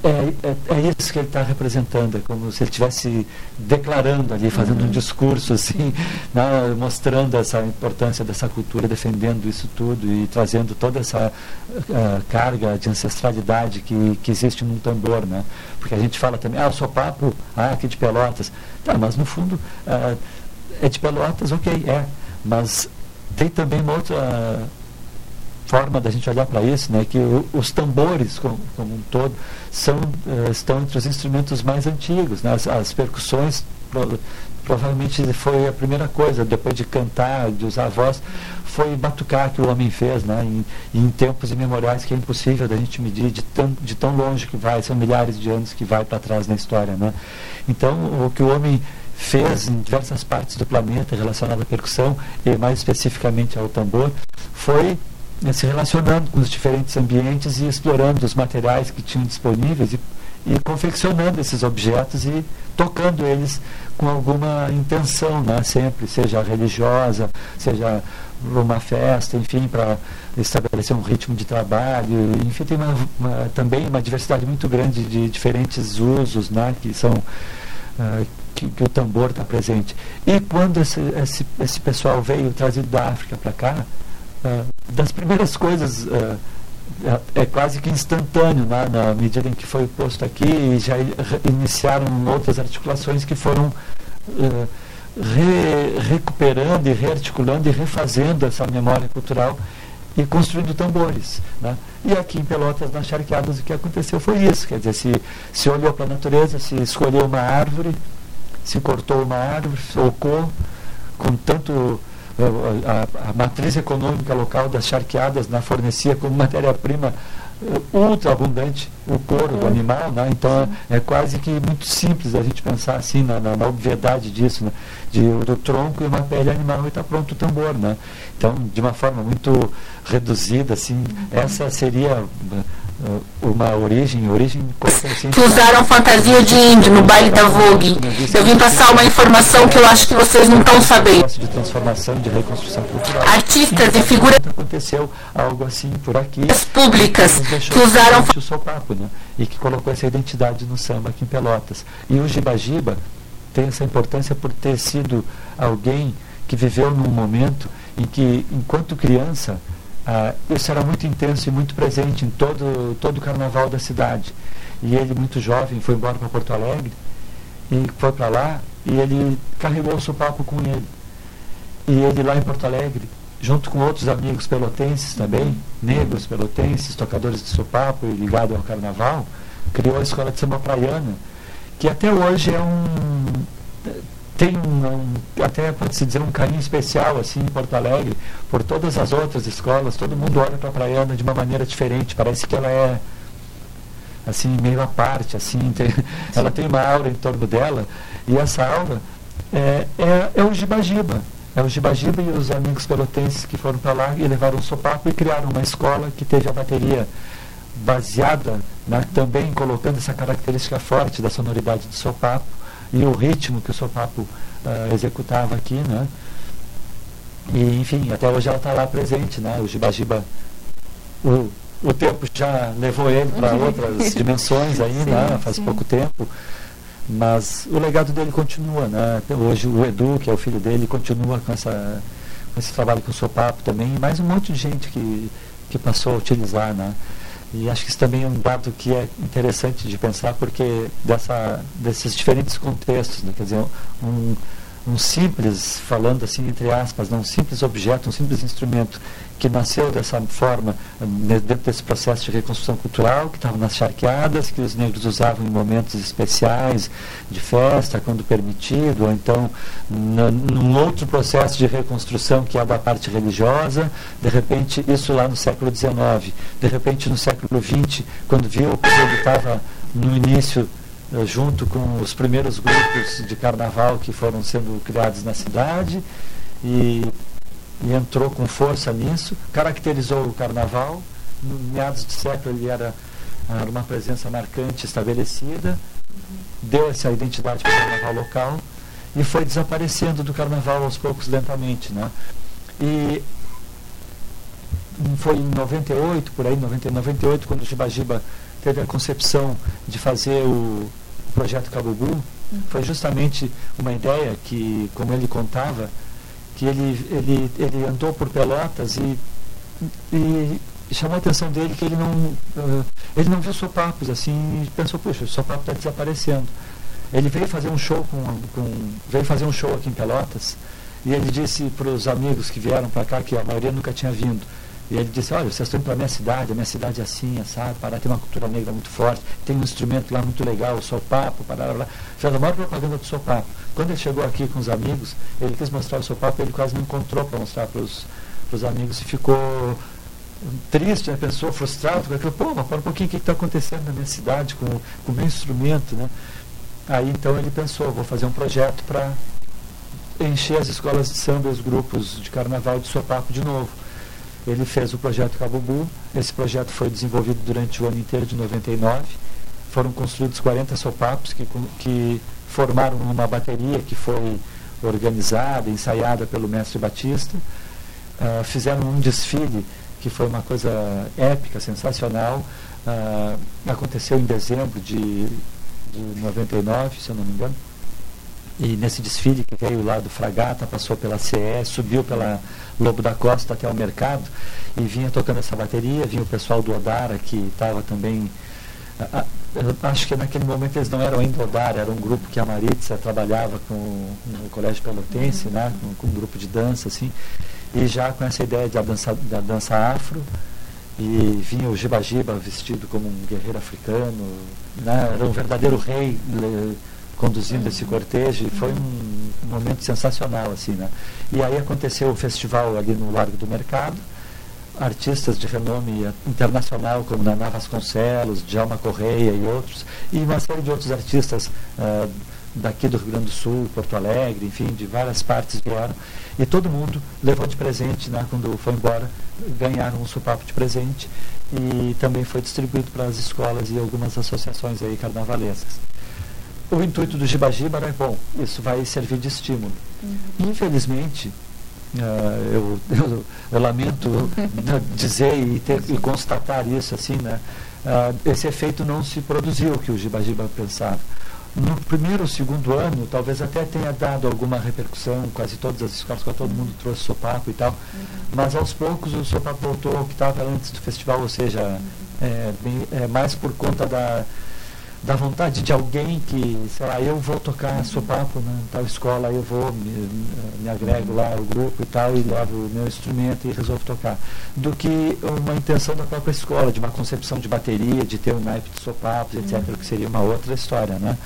É, é, é isso que ele está representando, é como se ele estivesse declarando ali, fazendo uhum. um discurso assim, né, mostrando essa importância dessa cultura, defendendo isso tudo e trazendo toda essa uh, carga de ancestralidade que, que existe num tambor, né? Porque a gente fala também, ah, o sopapo, ah, aqui de Pelotas. Tá, mas no fundo, uh, é de Pelotas, ok, é, mas tem também uma outra uh, forma da gente olhar para isso, né, que o, os tambores como, como um todo são, uh, estão entre os instrumentos mais antigos, né, as, as percussões pro, provavelmente foi a primeira coisa, depois de cantar, de usar a voz, foi batucar que o homem fez, né, em, em tempos imemoriais que é impossível da gente medir de tão, de tão longe que vai, são milhares de anos que vai para trás na história, né. Então o que o homem fez em diversas partes do planeta relacionado à percussão e mais especificamente ao tambor foi se relacionando com os diferentes ambientes e explorando os materiais que tinham disponíveis e, e confeccionando esses objetos e tocando eles com alguma intenção, né? Sempre, seja religiosa, seja uma festa, enfim, para estabelecer um ritmo de trabalho. Enfim, tem uma, uma, também uma diversidade muito grande de diferentes usos, né? Que são uh, que, que o tambor está presente. E quando esse, esse, esse pessoal veio trazido da África para cá, Uh, das primeiras coisas, uh, é, é quase que instantâneo, né, na medida em que foi posto aqui, e já iniciaram outras articulações que foram uh, re, recuperando e rearticulando e refazendo essa memória cultural e construindo tambores, né? E aqui em Pelotas, nas charqueadas, o que aconteceu foi isso, quer dizer, se, se olhou para a natureza, se escolheu uma árvore, se cortou uma árvore, socou com tanto... A, a, a matriz econômica local das charqueadas na fornecia como matéria-prima uh, ultra abundante o couro do animal, né? Então é, é quase que muito simples a gente pensar assim na, na, na obviedade disso, né? De, do tronco e uma pele animal e está pronto o tambor, né? Então, de uma forma muito reduzida, assim, essa seria uh, uma origem, origem assim, que usaram fantasia de índio no baile da Vogue. Eu vim passar uma informação que eu acho que vocês não estão sabendo. De transformação, de reconstrução cultural. Artistas e figuras aconteceu algo assim por aqui. Públicas que usaram o sopapo, né? E que colocou essa identidade no samba aqui em Pelotas. E o Giba-Giba tem essa importância por ter sido alguém que viveu num momento em que, enquanto criança, ah, isso era muito intenso e muito presente em todo, todo o carnaval da cidade. E ele, muito jovem, foi embora para Porto Alegre e foi para lá e ele carregou o sopapo com ele. E ele lá em Porto Alegre, junto com outros amigos pelotenses também, negros pelotenses, tocadores de sopapo e ligado ao carnaval, criou a Escola de Samba Praiana, que até hoje é um... tem um, um, até pode-se dizer um carinho especial assim em Porto Alegre, por todas as outras escolas. Todo mundo olha para a Praiana de uma maneira diferente, parece que ela é assim, meio à parte, assim, tem, ela tem uma aura em torno dela, e essa aura é, é, é o Giba-Giba. É o Giba-Giba e os amigos pelotenses que foram para lá e levaram o sopapo e criaram uma escola que teve a bateria baseada, né, também colocando essa característica forte da sonoridade do sopapo e o ritmo que o sopapo uh, executava aqui, né? E, enfim, até hoje ela está lá presente, né? O Giba-Giba, o, o tempo já levou ele para outras dimensões aí, sim, né? Faz sim. pouco tempo. Mas o legado dele continua, né? Até hoje o Edu, que é o filho dele, continua com, essa, com esse trabalho com o sopapo também, e mais um monte de gente que, que passou a utilizar, né? E acho que isso também é um dado que é interessante de pensar, porque dessa, desses diferentes contextos, né? Quer dizer, um, um simples, falando assim entre aspas, né? um simples objeto, um simples instrumento que nasceu dessa forma, dentro desse processo de reconstrução cultural, que estava nas charqueadas, que os negros usavam em momentos especiais, de festa, quando permitido, ou então na, num outro processo de reconstrução que é da parte religiosa. De repente, isso lá no século dezenove, de repente no século vinte, quando viu que ele estava no início, junto com os primeiros grupos de carnaval que foram sendo criados na cidade, e e entrou com força nisso, caracterizou o carnaval. No meados de século ele era, era uma presença marcante, estabelecida, deu essa identidade para o carnaval local e foi desaparecendo do carnaval aos poucos, lentamente, né? E foi em noventa e oito, por aí, noventa, noventa e oito, quando o Giba-Giba teve a concepção de fazer o projeto Cabubu, uhum. foi justamente uma ideia que, como ele contava, que ele, ele, ele andou por Pelotas e, e chamou a atenção dele que ele não, uh, ele não viu sopapos, assim, e pensou, puxa, o sopapo está desaparecendo. Ele veio fazer um show com, com, veio fazer um show aqui em Pelotas, e ele disse para os amigos que vieram para cá, que a maioria nunca tinha vindo, e ele disse, olha, vocês estão indo para a minha cidade, a minha cidade é assim, sabe? Pará tem uma cultura negra muito forte, tem um instrumento lá muito legal, o sopapo, pará, pará. Fez a maior propaganda do sopapo. Quando ele chegou aqui com os amigos, ele quis mostrar o sopapo, ele quase não encontrou para mostrar para os amigos, e ficou triste, né? Pensou, frustrado, com aquilo, pô, mas para um pouquinho, o que está acontecendo na minha cidade com, com o meu instrumento, né? Aí então ele pensou, vou fazer um projeto para encher as escolas de samba e os grupos de carnaval de sopapo de novo. Ele fez o projeto Cabubu. Esse projeto foi desenvolvido durante o ano inteiro de noventa e nove. Foram construídos quarenta sopapos que, que formaram uma bateria que foi organizada, ensaiada pelo mestre Batista. Uh, fizeram um desfile que foi uma coisa épica, sensacional. Uh, aconteceu em dezembro de, de noventa e nove, se eu não me engano. E nesse desfile que veio lá do Fragata, passou pela C E, subiu pela Lobo da Costa até o mercado e vinha tocando essa bateria, vinha o pessoal do Odara que estava também, a, a, acho que naquele momento eles não eram ainda Odara, era um grupo que a Maritza trabalhava com, no Colégio Pelotense, né, com, com um grupo de dança, assim, e já com essa ideia da dança, da dança afro, e vinha o Giba Giba vestido como um guerreiro africano, né, era um verdadeiro rei, le, conduzindo esse cortejo, e foi um, um momento sensacional, assim, né? E aí aconteceu o festival ali no Largo do Mercado, artistas de renome internacional como Naná Vasconcelos, Djalma Correia e outros, e uma série de outros artistas uh, daqui do Rio Grande do Sul, Porto Alegre, enfim, de várias partes vieram, e todo mundo levou de presente, né, quando foi embora, ganharam um sopapo de presente, e também foi distribuído para as escolas e algumas associações aí carnavalescas. O intuito do Giba Giba era, bom, isso vai servir de estímulo. Uhum. Infelizmente, uh, eu, eu, eu lamento dizer e, ter, e constatar isso, assim, né, uh, esse efeito não se produziu, que o Giba Giba pensava. No primeiro ou segundo ano, talvez até tenha dado alguma repercussão, quase todas as escolas, quase todo mundo trouxe sopapo e tal, uhum. mas aos poucos o sopapo voltou ao que estava antes do festival, ou seja, uhum. é, bem, é mais por conta da... da vontade de alguém que, sei lá, eu vou tocar sopapo na tal escola, eu vou, me, me agrego lá ao grupo e tal, e levo o meu instrumento e resolvo tocar, do que uma intenção da própria escola, de uma concepção de bateria, de ter um naipe de sopapos, etcétera, que seria uma outra história, né?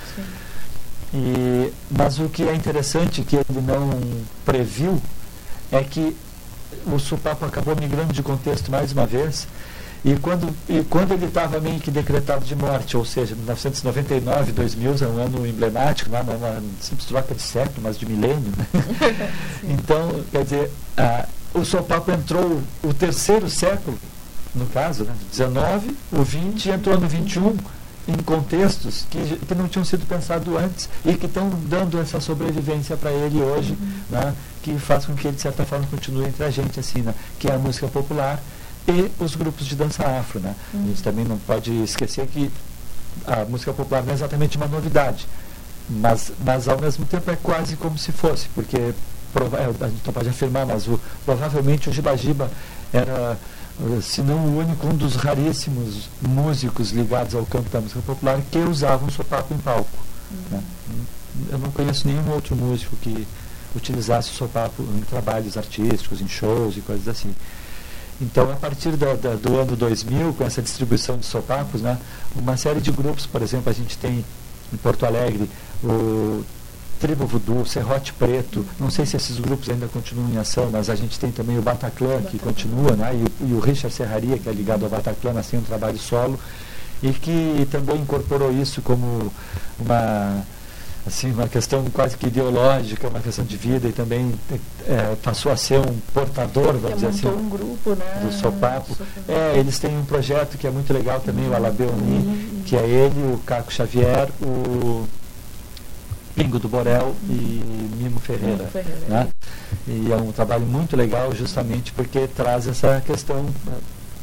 E, mas o que é interessante, que ele não previu, é que o sopapo acabou migrando de contexto mais uma vez. E quando, e quando ele estava meio que decretado de morte, ou seja, mil novecentos e noventa e nove, dois mil, é um ano emblemático, não é uma simples troca de século, mas de milênio, né? Então, quer dizer, ah, o sopapo entrou o terceiro século, no caso, né, dezenove, o vinte, e entrou no vinte e um, em contextos que, que não tinham sido pensados antes e que estão dando essa sobrevivência para ele hoje, uhum. né, que faz com que ele, de certa forma, continue entre a gente, assim, né, que é a música popular, e os grupos de dança afro, né? Uhum. A gente também não pode esquecer que a música popular não é exatamente uma novidade, mas, mas ao mesmo tempo é quase como se fosse, porque prova- a gente não pode afirmar, mas o, provavelmente o Giba Giba era, se não o único, um dos raríssimos músicos ligados ao campo da música popular que usavam sopapo em palco. Uhum. Né? Eu não conheço nenhum outro músico que utilizasse o sopapo em trabalhos artísticos, em shows e coisas assim. Então, a partir da, da, do ano dois mil, com essa distribuição de sopapos, né, uma série de grupos, por exemplo, a gente tem em Porto Alegre o Tribo Voodoo, Serrote Preto, não sei se esses grupos ainda continuam em ação, mas a gente tem também o Bataclan, que continua, né, e, o, e o Richard Serraria, que é ligado ao Bataclan, mas tem um trabalho solo, e que também incorporou isso como uma... assim, uma questão quase que ideológica, uma questão de vida, e também é, passou a ser um portador, vamos dizer assim, um grupo, né? do sopapo. É, eles têm um projeto que é muito legal também, uhum. o Alabeoni, uhum. que é ele, o Caco Xavier, o Pingo do Borel uhum. e Mimo Ferreira. Mimo Ferreira né? E é um trabalho muito legal, justamente porque traz essa questão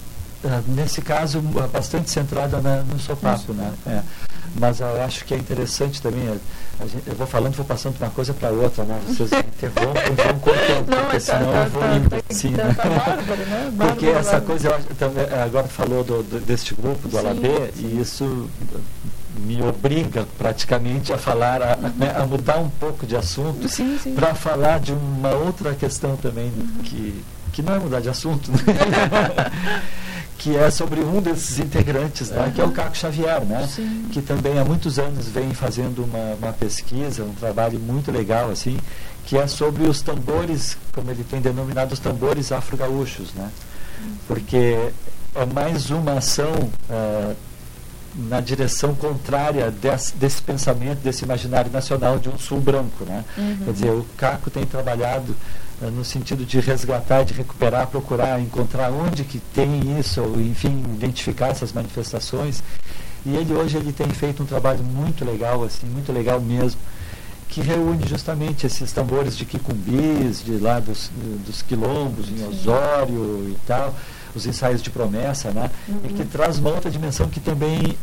nesse caso, bastante centrada na, no sopapo, né? É. Mas eu acho que é interessante também, a gente, eu vou falando, vou passando de uma coisa para outra, né? Vocês me interrompem, vão cortando, Não, porque mas tá, senão tá, eu vou tá, indo tá, assim, tá, né? tá bárbaro, né? Porque Bárbaro, essa bárbaro. coisa, eu acho, também, agora falou do, do, deste grupo, do Sim, Alabê, sim. e isso me obriga praticamente a falar, a, né, a mudar um pouco de assunto, Sim, sim. para falar de uma outra questão também, Uhum. que, que não é mudar de assunto, né? Que é sobre um desses integrantes, né, que é o Caco Xavier, né, Sim. que também há muitos anos vem fazendo uma, uma pesquisa, um trabalho muito legal, assim, que é sobre os tambores, como ele tem denominado, os tambores afro-gaúchos, né, porque é mais uma ação uh, na direção contrária desse, desse pensamento, desse imaginário nacional de um sul branco, né. Uhum. Quer dizer, o Caco tem trabalhado uh, no sentido de resgatar, de recuperar, procurar, encontrar onde que tem isso, ou, enfim, identificar essas manifestações. E ele hoje ele tem feito um trabalho muito legal, assim, muito legal mesmo, que reúne justamente esses tambores de quicumbis, de lá dos, dos quilombos, em Osório e tal, os ensaios de promessa, né? Uhum. E que traz uma outra dimensão que também,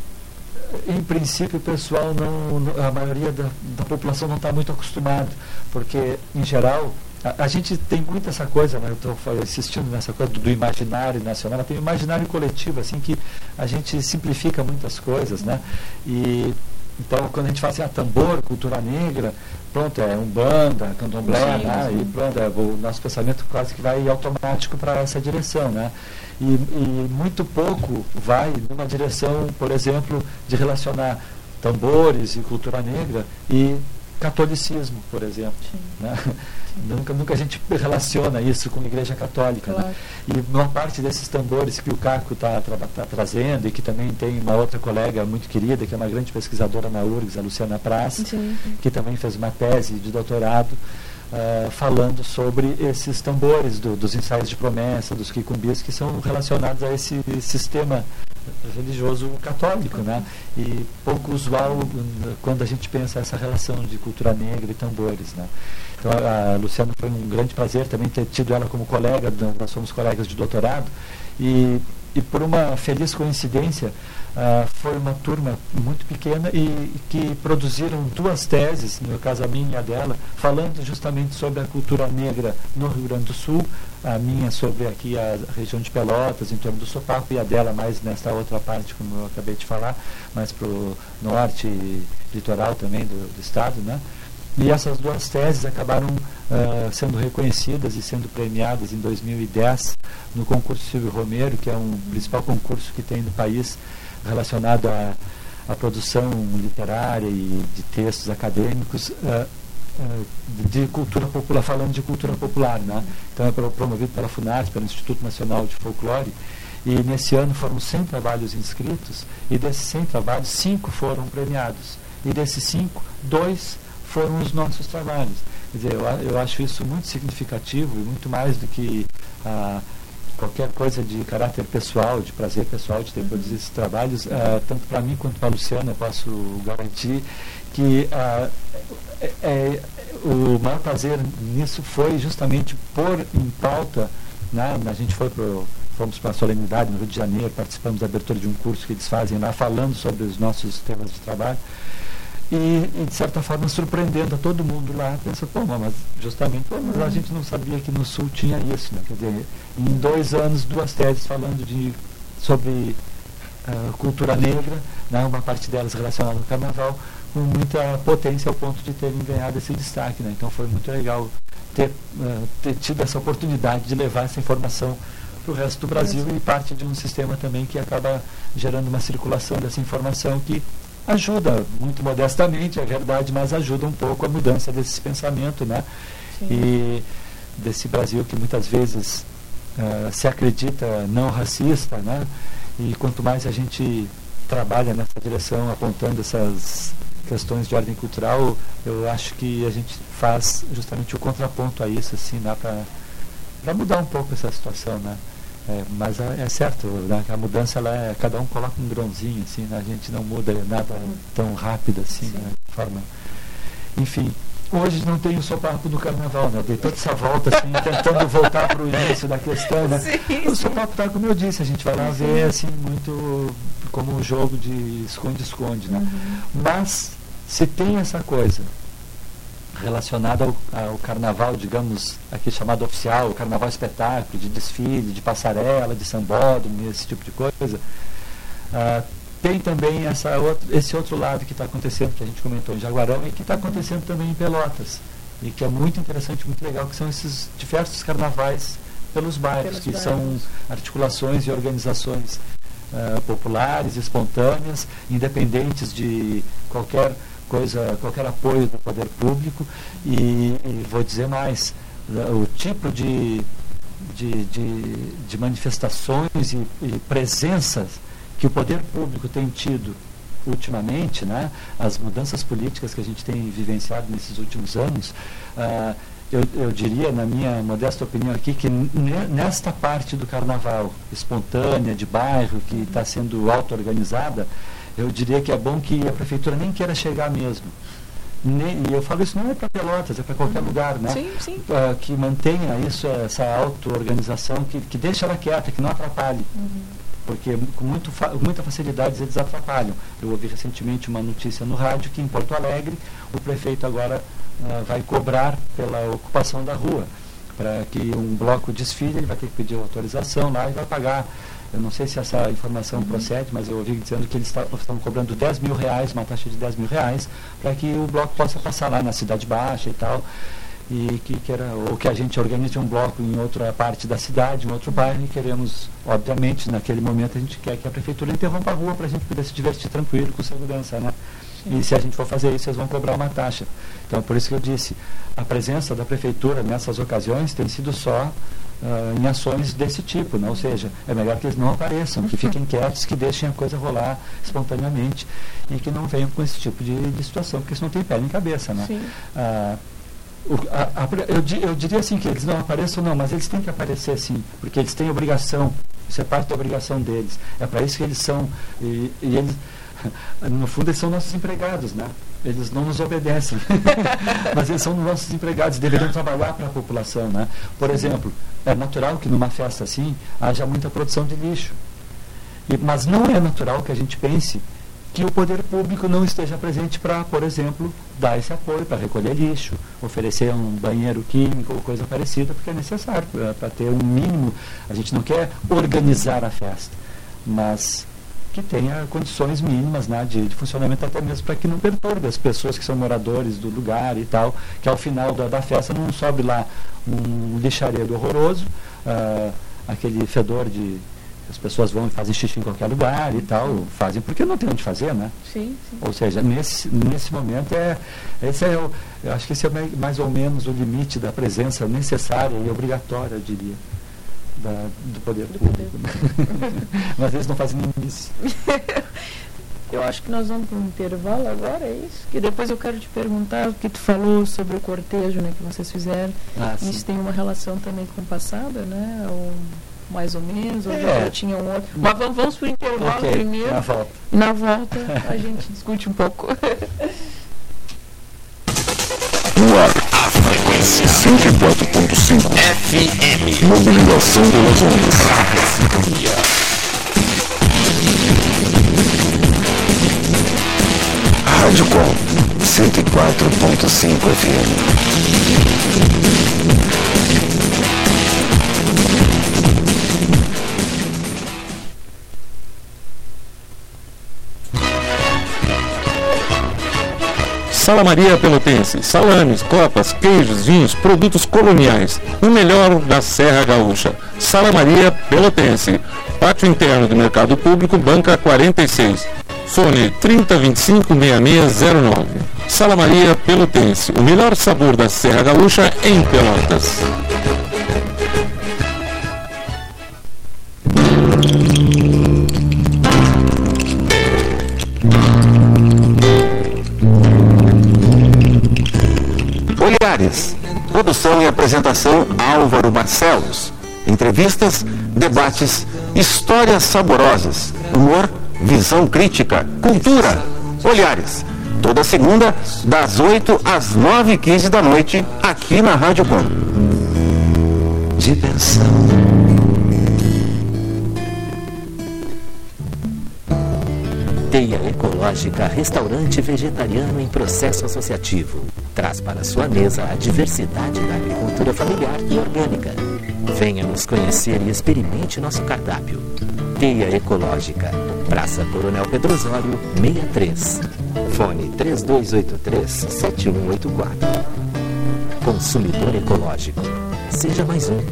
em princípio, o pessoal, não, a maioria da, da população não está muito acostumado, porque, em geral, a, a gente tem muito essa coisa, né? Eu estou insistindo nessa coisa do, do imaginário nacional, tem o imaginário coletivo, assim, que a gente simplifica muitas coisas, né? E então, quando a gente fala assim, ah, tambor, cultura negra, pronto, é umbanda, candomblé, sim, né? Sim. E pronto, é, o nosso pensamento quase que vai automático para essa direção, né? E, e muito pouco vai numa direção, por exemplo, de relacionar tambores e cultura negra e catolicismo, por exemplo, né? Nunca, nunca a gente relaciona isso com a Igreja Católica. Claro. Né? E uma parte desses tambores que o Caco está tá trazendo, e que também tem uma outra colega muito querida, que é uma grande pesquisadora na U R G S, a Luciana Praz, sim, sim. que também fez uma tese de doutorado uh, falando sobre esses tambores do, dos ensaios de promessa, dos quicumbis, que são relacionados a esse sistema religioso católico, né? E pouco usual quando a gente pensa essa relação de cultura negra e tambores, né? Então, a Luciana, foi um grande prazer também ter tido ela como colega, nós somos colegas de doutorado, e, e por uma feliz coincidência, uh, foi uma turma muito pequena e que produziram duas teses, no caso a minha e a dela, falando justamente sobre a cultura negra no Rio Grande do Sul, a minha sobre aqui a região de Pelotas, em torno do sopapo, e a dela mais nessa outra parte, como eu acabei de falar, mais para o norte e litoral também do, do estado, né? E essas duas teses acabaram uh, sendo reconhecidas e sendo premiadas em dois mil e dez no concurso Silvio Romero, que é um principal concurso que tem no país relacionado à, à produção literária e de textos acadêmicos uh, uh, de cultura popular, falando de cultura popular, né? Então é promovido pela FUNARTE, pelo Instituto Nacional de Folclore, e nesse ano foram cem trabalhos inscritos, e desses cem trabalhos, cinco foram premiados, e desses cinco, dois foram os nossos trabalhos. Quer dizer, eu, eu acho isso muito significativo e muito mais do que ah, qualquer coisa de caráter pessoal, de prazer pessoal de ter produzido esses trabalhos. Ah, tanto para mim quanto para a Luciana, eu posso garantir que ah, é, é, o maior prazer nisso foi justamente pôr em pauta, né? A gente foi pro, fomos para a solenidade no Rio de Janeiro, participamos da abertura de um curso que eles fazem lá, falando sobre os nossos temas de trabalho. E, e, de certa forma, surpreendendo a todo mundo lá. Pensa, pô, mas justamente, pô, mas a gente não sabia que no Sul tinha isso, né? Quer dizer, em dois anos, duas teses falando de, sobre uh, cultura negra, né? Uma parte delas relacionada ao carnaval, com muita potência ao ponto de terem ganhado esse destaque, né? Então foi muito legal ter, uh, ter tido essa oportunidade de levar essa informação para o resto do Brasil, e parte de um sistema também que acaba gerando uma circulação dessa informação que ajuda, muito modestamente, é verdade, mas ajuda um pouco a mudança desse pensamento, né? Sim. E desse Brasil que muitas vezes uh, se acredita não racista, né? E quanto mais a gente trabalha nessa direção, apontando essas questões de ordem cultural, eu acho que a gente faz justamente o contraponto a isso, assim, né? Para mudar um pouco essa situação, né? É, mas é, é certo, né? A mudança, ela é, cada um coloca um grãozinho, assim, né? A gente não muda nada tão rápido assim, né? De forma... Enfim, hoje não tem o sopapo do carnaval, né? Dei toda essa volta, assim, tentando voltar para o início da questão, né? Sim, o sopapo está, como eu disse, a gente vai lá ver, assim, muito como um jogo de esconde-esconde, né? Uhum. Mas, se tem essa coisa relacionada ao, ao carnaval, digamos, aqui chamado oficial, o carnaval espetáculo, de desfile, de passarela, de sambódromo, esse tipo de coisa, uh, tem também essa outro, esse outro lado que está acontecendo, que a gente comentou em Jaguarão, e que está acontecendo também em Pelotas, e que é muito interessante, muito legal, que são esses diversos carnavais pelos bairros, pelos que bairros. São articulações e organizações uh, populares, espontâneas, independentes de qualquer coisa, qualquer apoio do poder público, e, e vou dizer mais, o tipo de, de, de, de manifestações e, e presenças que o poder público tem tido ultimamente, né, as mudanças políticas que a gente tem vivenciado nesses últimos anos, uh, eu, eu diria, na minha modesta opinião aqui, que nesta parte do carnaval espontânea, de bairro, que está sendo auto-organizada, eu diria que é bom que a prefeitura nem queira chegar mesmo. Nem, e eu falo isso não é para Pelotas, é para qualquer uhum. lugar, né? Sim, sim. Uh, que mantenha isso, essa auto-organização, que, que deixe ela quieta, que não atrapalhe. Uhum. Porque com muito, muita facilidade eles atrapalham. Eu ouvi recentemente uma notícia no rádio que em Porto Alegre o prefeito agora uh, vai cobrar pela ocupação da rua. Para que um bloco desfile, ele vai ter que pedir autorização lá e vai pagar. Eu não sei se essa informação uhum. procede, mas eu ouvi dizendo que eles estão cobrando dez mil reais, uma taxa de dez mil reais, para que o bloco possa passar lá na Cidade Baixa e tal. E que queira, ou que a gente organize um bloco em outra parte da cidade, em outro bairro, e queremos, obviamente, naquele momento a gente quer que a prefeitura interrompa a rua para a gente poder se divertir tranquilo, com segurança, né? Sim. E se a gente for fazer isso, eles vão cobrar uma taxa. Então, por isso que eu disse, a presença da prefeitura nessas ocasiões tem sido só uh, em ações desse tipo, né? Ou seja, é melhor que eles não apareçam, que fiquem quietos, que deixem a coisa rolar espontaneamente e que não venham com esse tipo de, de situação, porque isso não tem pé nem cabeça, né? Sim. Uh, O, a, a, eu, eu diria assim que eles não apareçam não, mas eles têm que aparecer sim, porque eles têm obrigação, isso é parte da obrigação deles, é para isso que eles são, e, e eles, no fundo eles são nossos empregados, né? Eles não nos obedecem, mas eles são nossos empregados, deveriam trabalhar para a população, né? Por exemplo, é natural que numa festa assim haja muita produção de lixo, e, mas não é natural que a gente pense que o poder público não esteja presente para, por exemplo, dar esse apoio para recolher lixo, oferecer um banheiro químico ou coisa parecida, porque é necessário para ter um mínimo. A gente não quer organizar a festa, mas que tenha condições mínimas, né, de, de funcionamento, até mesmo para que não perturbe as pessoas que são moradores do lugar e tal, que ao final da, da festa não sobe lá um lixareiro horroroso, uh, aquele fedor de... As pessoas vão e fazem xixi em qualquer lugar e tal, fazem porque não tem onde fazer, né? Sim, sim. Ou seja, nesse, nesse momento, é, esse é o, eu acho que esse é mais ou menos o limite da presença necessária e obrigatória, eu diria, da, do poder do público. Poder. Mas eles não fazem nem isso. Eu acho que nós vamos para um intervalo agora, é isso? Que depois eu quero te perguntar o que tu falou sobre o cortejo, né, que vocês fizeram. Ah, isso sim. Tem uma relação também com o passado, né? Ou mais ou menos, ou é. já tinha um outro. Mas vamos, vamos para o intervalo okay. primeiro. Na volta. Na volta a gente discute um pouco. No ar, a frequência cento e quatro ponto cinco F M. Mobilização de Los Angeles. Rádio Com cento e quatro ponto cinco F M. Sala Maria Pelotense, salames, copas, queijos, vinhos, produtos coloniais, o melhor da Serra Gaúcha. Sala Maria Pelotense, pátio interno do Mercado Público, banca quarenta e seis, fone trinta, vinte e cinco, sessenta e seis zero nove. Sala Maria Pelotense, o melhor sabor da Serra Gaúcha em Pelotas. Olhares. Produção e apresentação Álvaro Barcelos. Entrevistas, debates, histórias saborosas, humor, visão crítica, cultura. Olhares. Toda segunda, das oito às nove e quinze da noite, aqui na Rádio Com. Dimensão. Teia Ecológica, restaurante vegetariano em processo associativo. Traz para sua mesa a diversidade da agricultura familiar e orgânica. Venha nos conhecer e experimente nosso cardápio. Teia Ecológica, Praça Coronel Pedro Osório, sessenta e três. Fone três dois oito três, sete um oito quatro. Consumidor ecológico. Seja mais um.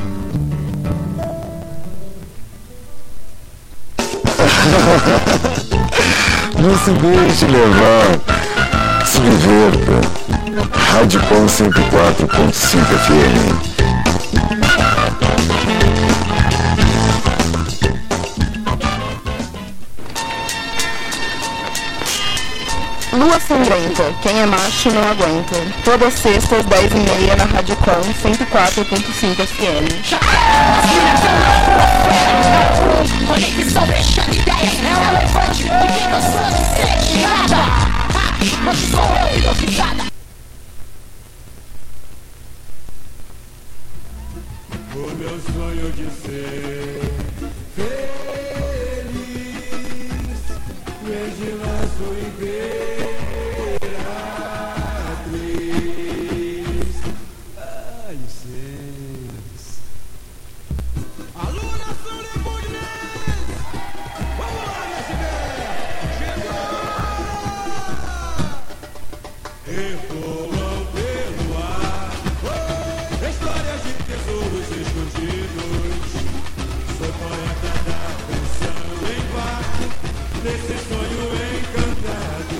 Não se deixe levar. Se divirta. Rádio Com cento e quatro ponto cinco F M. Lua Sangrenta, quem é macho não aguenta. Todas sextas, dez e meia, na Rádio Com cento e quatro ponto cinco F M. Conexão fechando ideias, é um elefante que cansou de ser tirada. Mas sou eu hipnotizada. O meu sonho de ser feliz, vigilanço e ver. Nesse sonho encantado,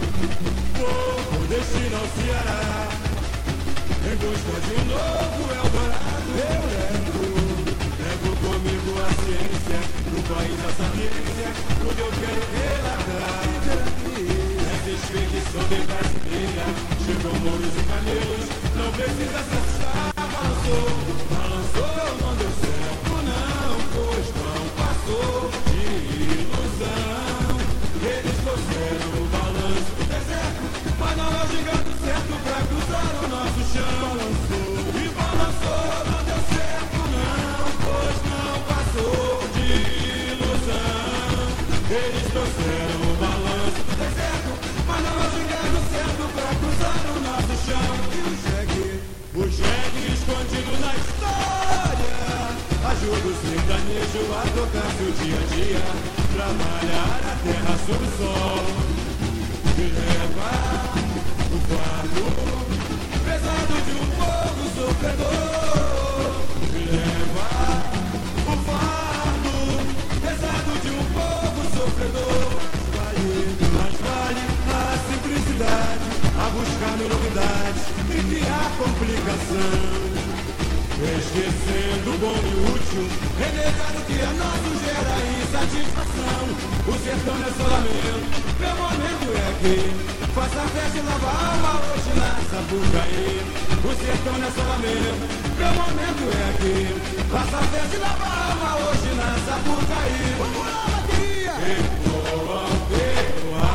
vou por destino ao Ceará, em busca de um novo Eldorado. Eu levo, levo comigo a ciência, no país da sapiência, onde eu quero relatar. Essa expedição de brasileira, chegou mouros e camelos, não precisa se assustar. Balançou, balançou, não deu certo não, pois não passou de ilusão. Eles trouxeram o balanço do deserto, mas não é o gigante certo pra cruzar o nosso chão. Balançou e balançou, não deu certo não, pois não passou de ilusão. Eles trouxeram o balanço do deserto, mas não é o gigante certo pra cruzar o nosso chão. E o jegue, o jegue escondido na história, ajuda o sertanejo a tocar seu dia a dia, trabalhar a terra sob o sol, e levar o fardo pesado de um povo sofredor, e levar o fardo pesado de um povo sofredor. Vale, mas vale a simplicidade, a buscar novidades e criar complicação. Esquecendo o bom e o útil, renegado que é nosso gera insatisfação. O sertão é só lamento, meu momento é aqui. Faça a festa e lava a alma hoje na Sapucaí. O sertão é só lamento, meu momento é aqui. Faça a festa e lava a alma hoje na Sapucaí. Vamos lá, bateria! Ecoa, ecoa,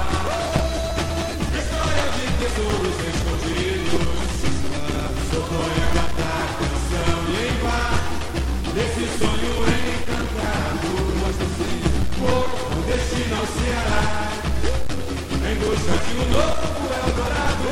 história de tesouros escondidos. Socorre a catar canção e em bar, nesse sonho encantado. Mostra assim, vou com destino ao Ceará, em busca de um novo Eldorado.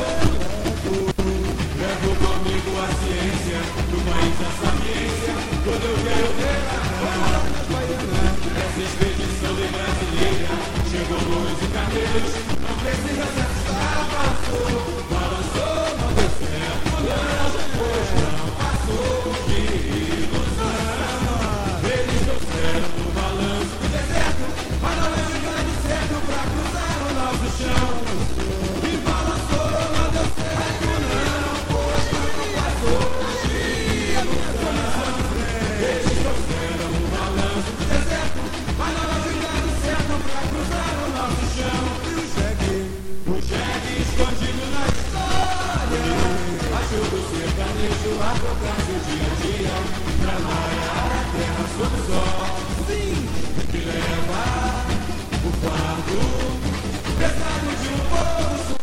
Levo comigo a ciência, do país da sapiência, quando eu quero relatar. Essa expedição de brasileira, chegou luz e camelos, não precisa se assustar. Passou, balançou, não deu certo não, pois não passou de ilusão. Eles trouxeram o balanço do deserto, mas não é gigante certo pra cruzar o nosso chão. E balançou, não deu certo não, pois não passou de ilusão. Eles trouxeram o balanço do deserto, mas não é gigante certo pra cruzar o nosso chão. E o jegue, o jegue escondido na história, ajuda o sertanejo a tocar seu dia a dia, trabalhar a terra sob o sol. Sim, que leva o fardo pesado de um povo.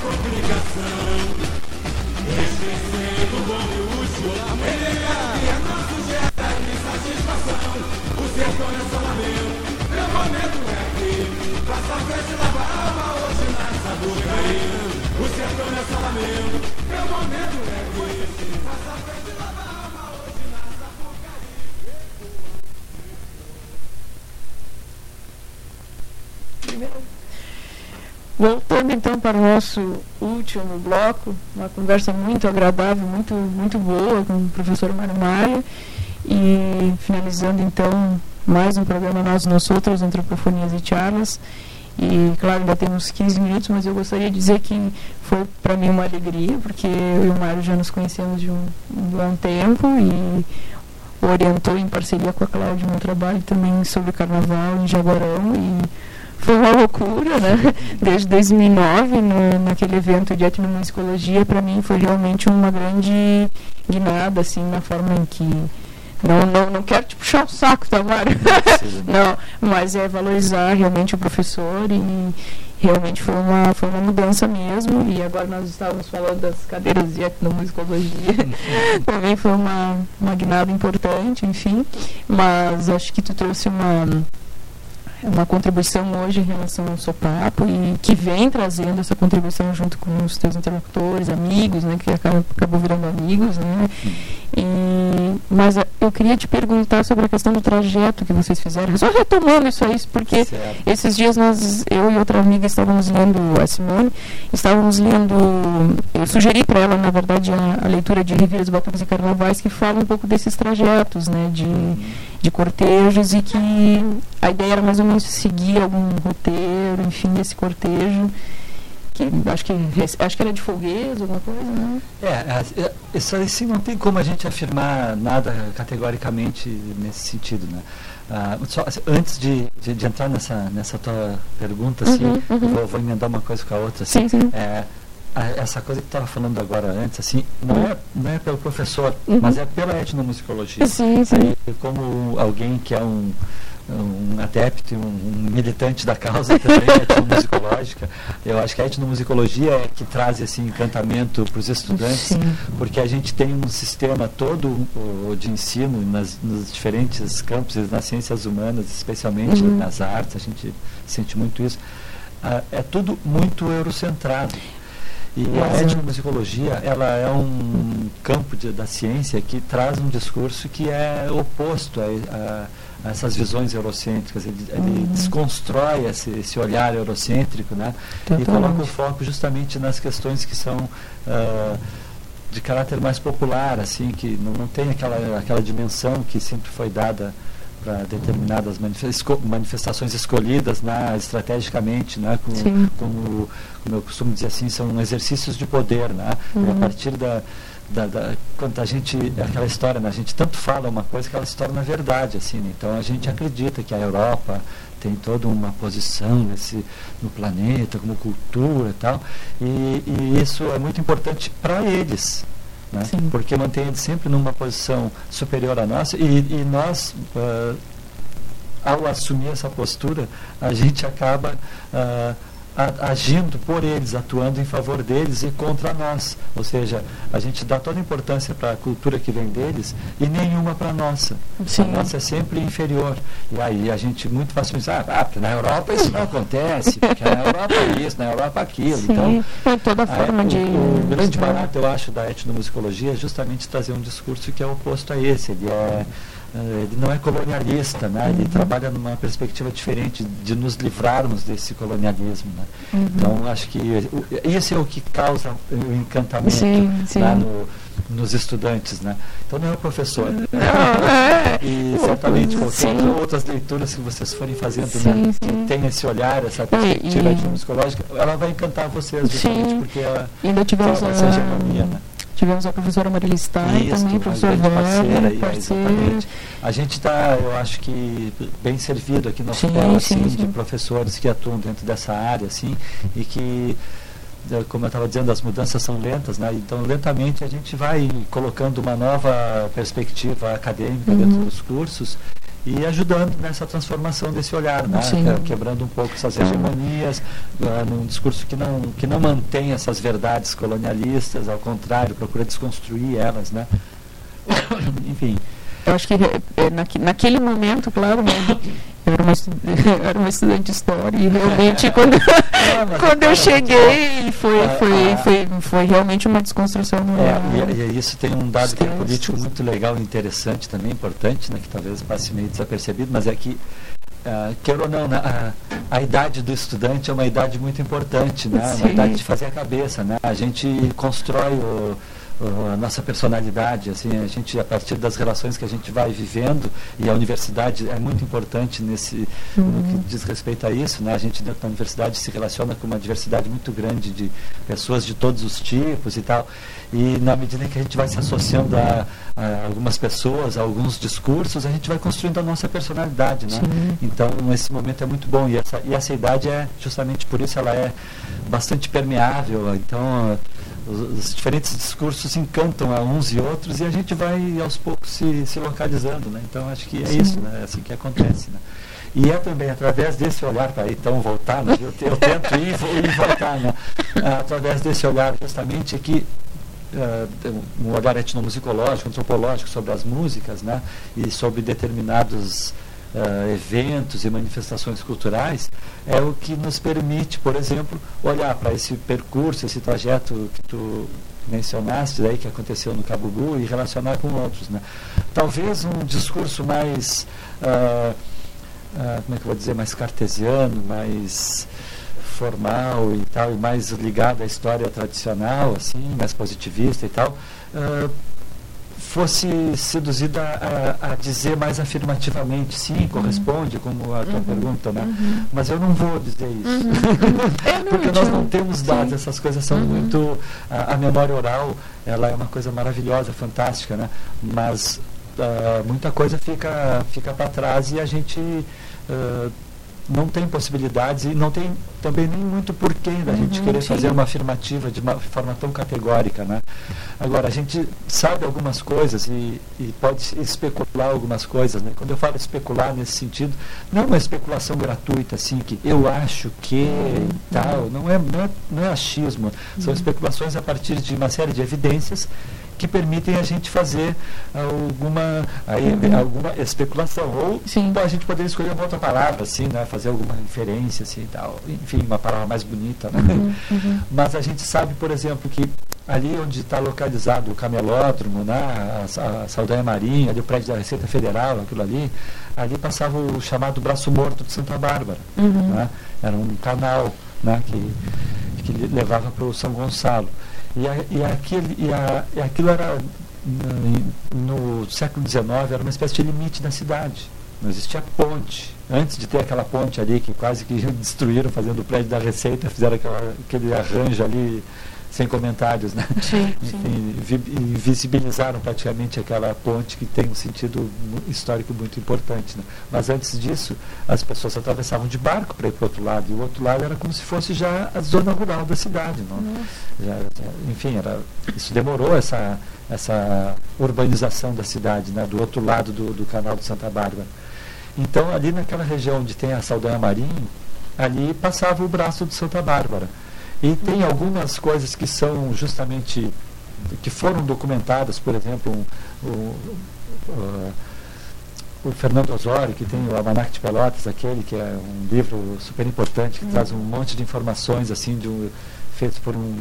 comunicação, esquecendo o bom e o útil, telegrafia não sugere nem satisfação. O sertão é só lamento, meu momento é aqui, faça a frente lavar a alma hoje na Sapucaí. O sertão é só lamento, meu momento é aqui, faça a frente lavar a alma hoje na Sapucaí. Voltando então para o nosso último bloco, uma conversa muito agradável, muito, muito boa com o professor Mário Maia, e finalizando então mais um programa Nós Nós Outros, Antropofonias e Charlas. E claro, ainda temos quinze minutos, mas eu gostaria de dizer que foi para mim uma alegria, porque eu e o Mário já nos conhecemos de um, um bom tempo e orientou em parceria com a Cláudia meu trabalho também sobre carnaval em Jaguarão, e foi uma loucura, né? Desde dois mil e nove, no, naquele evento de etnomusicologia, para mim foi realmente uma grande guinada, assim, na forma em que... Não, não, não quero te puxar o saco, tá, Mário? Não, mas é valorizar realmente o professor, e realmente foi uma, foi uma mudança mesmo. E agora nós estávamos falando das cadeiras de etnomusicologia. Também foi uma, uma guinada importante, enfim. Mas acho que tu trouxe uma... uma contribuição hoje em relação ao Sopapo, e que vem trazendo essa contribuição junto com os teus interlocutores, amigos, né, que acabam, acabou virando amigos, né? E, mas eu queria te perguntar sobre a questão do trajeto que vocês fizeram, só retomando isso aí, porque certo. Esses dias nós, eu e outra amiga estávamos lendo, a Simone, estávamos lendo, eu sugeri para ela, na verdade, a, a leitura de Revires, Batuques e Carnavais, que fala um pouco desses trajetos, né, de, de cortejos, e que a ideia era mais ou menos seguir algum roteiro, enfim, desse cortejo, que acho que acho que era de folguês, alguma coisa, né? É, isso assim não tem como a gente afirmar nada categoricamente nesse sentido, né? Ah, só, antes de, de, de entrar nessa, nessa tua pergunta, assim, uhum, uhum. Eu vou, vou emendar uma coisa com a outra, assim, sim, sim. É, a, essa coisa que tu estava falando agora antes, assim, não é, não é pelo professor, uhum. mas é pela etnomusicologia. Sim, sim. Aí, como alguém que é um um adepto, um, um militante da causa também etnomusicológica, eu acho que a etnomusicologia é que traz esse encantamento para os estudantes, sim. Porque a gente tem um sistema todo o, de ensino nas, nos diferentes campos, nas ciências humanas, especialmente uhum. nas artes, a gente sente muito isso, ah, é tudo muito eurocentrado. E a etnomusicologia, ela é um campo de, da ciência que traz um discurso que é oposto a, a essas visões eurocêntricas. Ele, ele uhum. desconstrói esse, esse olhar eurocêntrico, né? E coloca o foco justamente nas questões que são uh, de caráter mais popular, assim, que não, não tem aquela, aquela dimensão que sempre foi dada para determinadas manifestações escolhidas, né, estrategicamente, né, com, como, como eu costumo dizer assim, são exercícios de poder, né? Uhum. E a partir da Da, da, quando a gente, aquela história, né, a gente tanto fala uma coisa que ela se torna verdade, assim, né? Então a gente acredita que a Europa tem toda uma posição nesse, no planeta, como cultura e tal, e, e isso é muito importante para eles, né? Porque mantém eles sempre numa posição superior à nossa, e, e nós, uh, ao assumir essa postura, a gente acaba uh, agindo por eles, atuando em favor deles e contra nós. Ou seja, a gente dá toda a importância para a cultura que vem deles e nenhuma para a nossa. Sim. A nossa é sempre inferior. E aí a gente muito facilmente diz, ah, porque na Europa isso não acontece, porque na Europa é isso, na Europa aquilo. Sim. Então, é toda forma a, de... O, o grande barato, eu acho, da etnomusicologia é justamente trazer um discurso que é oposto a esse. Ele é ele não é colonialista, né? Ele uhum. trabalha numa perspectiva diferente de nos livrarmos desse colonialismo, né? Uhum. Então acho que isso é o que causa o encantamento, sim, sim. Né? No, nos estudantes, né? Então não é o professor, não, é. E certamente qualquer outras leituras que vocês forem fazendo, sim, né? Que tem esse olhar, essa perspectiva e, etnomusicológica, ela vai encantar vocês, justamente porque ela tem essa hegemonia, né? Tivemos a professora Marília Stein também, professor Werner, parceira. A gente está, eu acho que, bem servido aqui no hospital, assim, sim, de professores que atuam dentro dessa área, assim, e que, como eu estava dizendo, as mudanças são lentas, né? Então, lentamente, a gente vai colocando uma nova perspectiva acadêmica uhum. dentro dos cursos, e ajudando nessa transformação desse olhar, né? Quebrando um pouco essas hegemonias, uh, num discurso que não, que não mantém essas verdades colonialistas, ao contrário, procura desconstruir elas, né? Enfim. Eu acho que é, naque, naquele momento, claro, né, eu era uma, eu era uma estudante de história e realmente quando, é, quando eu cheguei foi, foi, foi, foi realmente uma desconstrução. No é, e, e isso tem um dado que é político muito legal e interessante também, importante, né, que talvez passe meio desapercebido, mas é que Uh, quer ou não, a, a idade do estudante é uma idade muito importante, né? Uma idade de fazer a cabeça, né? A gente constrói o, o, a nossa personalidade, assim, a gente, a partir das relações que a gente vai vivendo, e a universidade é muito importante nesse, uhum. no que diz respeito a isso, né? A gente dentro da universidade se relaciona com uma diversidade muito grande de pessoas de todos os tipos e tal, e na medida que a gente vai se associando a, a algumas pessoas, a alguns discursos, a gente vai construindo a nossa personalidade, né? Sim. Então, esse momento é muito bom, e essa, e essa idade é, justamente por isso, ela é bastante permeável, então os, os diferentes discursos encantam a uns e outros, e a gente vai, aos poucos, se, se localizando, né? Então, acho que é Sim. isso, né? É assim que acontece, né? E é também através desse olhar, para então voltar, né? eu, eu tento ir e voltar, né? Através desse olhar, justamente, que Uh, um olhar etnomusicológico, antropológico sobre as músicas, né, e sobre determinados uh, eventos e manifestações culturais, é o que nos permite, por exemplo, olhar para esse percurso, esse trajeto que tu mencionaste, daí, que aconteceu no Cabubu, e relacionar com outros, né. Talvez um discurso mais, uh, uh, como é que eu vou dizer, mais cartesiano, mais formal e tal, e mais ligado à história tradicional, assim, mais positivista e tal, uh, fosse seduzida a, a dizer mais afirmativamente, sim, corresponde, como a tua uhum. pergunta, né? Uhum. Mas eu não vou dizer isso. Uhum. Porque nós não temos dados, sim. essas coisas são uhum. muito... A, a memória oral, ela é uma coisa maravilhosa, fantástica, né? Mas uh, muita coisa fica, fica para trás, e a gente... Uh, não tem possibilidades, e não tem também nem muito porquê da gente uhum, querer sim. fazer uma afirmativa de uma forma tão categórica, né? Agora, a gente sabe algumas coisas e, e pode especular algumas coisas, né? Quando eu falo especular nesse sentido, não é uma especulação gratuita, assim, que eu acho que e tal, não é, não é, não é achismo, são uhum. especulações a partir de uma série de evidências que permitem a gente fazer alguma, aí, uhum. alguma especulação. Ou Sim. a gente poderia escolher uma outra palavra, assim, né? Fazer alguma inferência, assim, tal. Enfim, uma palavra mais bonita, né? Uhum. Uhum. Mas a gente sabe, por exemplo, que ali onde está localizado o camelódromo, né? a, a Saldanha Marinha, ali o prédio da Receita Federal, aquilo ali, ali passava o chamado Braço Morto de Santa Bárbara. Uhum. Né? Era um canal, né? que, que levava para o São Gonçalo. E, a, e, aquele, e, a, e aquilo era, no, no século dezenove, era uma espécie de limite da cidade. Não existia ponte. Antes de ter aquela ponte ali, que quase que destruíram fazendo o prédio da Receita, fizeram aquela, aquele arranjo ali sem comentários, né? Sim, Enfim, vi, visibilizaram praticamente aquela ponte, que tem um sentido histórico muito importante, né? Mas antes disso, as pessoas atravessavam de barco para ir para o outro lado, e o outro lado era como se fosse já a zona rural da cidade, não? Já, já, enfim, era, isso demorou, essa, essa urbanização da cidade, né? Do outro lado do, do canal de Santa Bárbara. Então, ali naquela região onde tem a Saldanha Marinha, ali passava o braço de Santa Bárbara. E tem algumas coisas que são justamente, que foram documentadas, por exemplo, um, o, o, o Fernando Osório, que tem o Almanac de Pelotas, aquele que é um livro super importante, que hum. traz um monte de informações, assim, de um, feitos por um,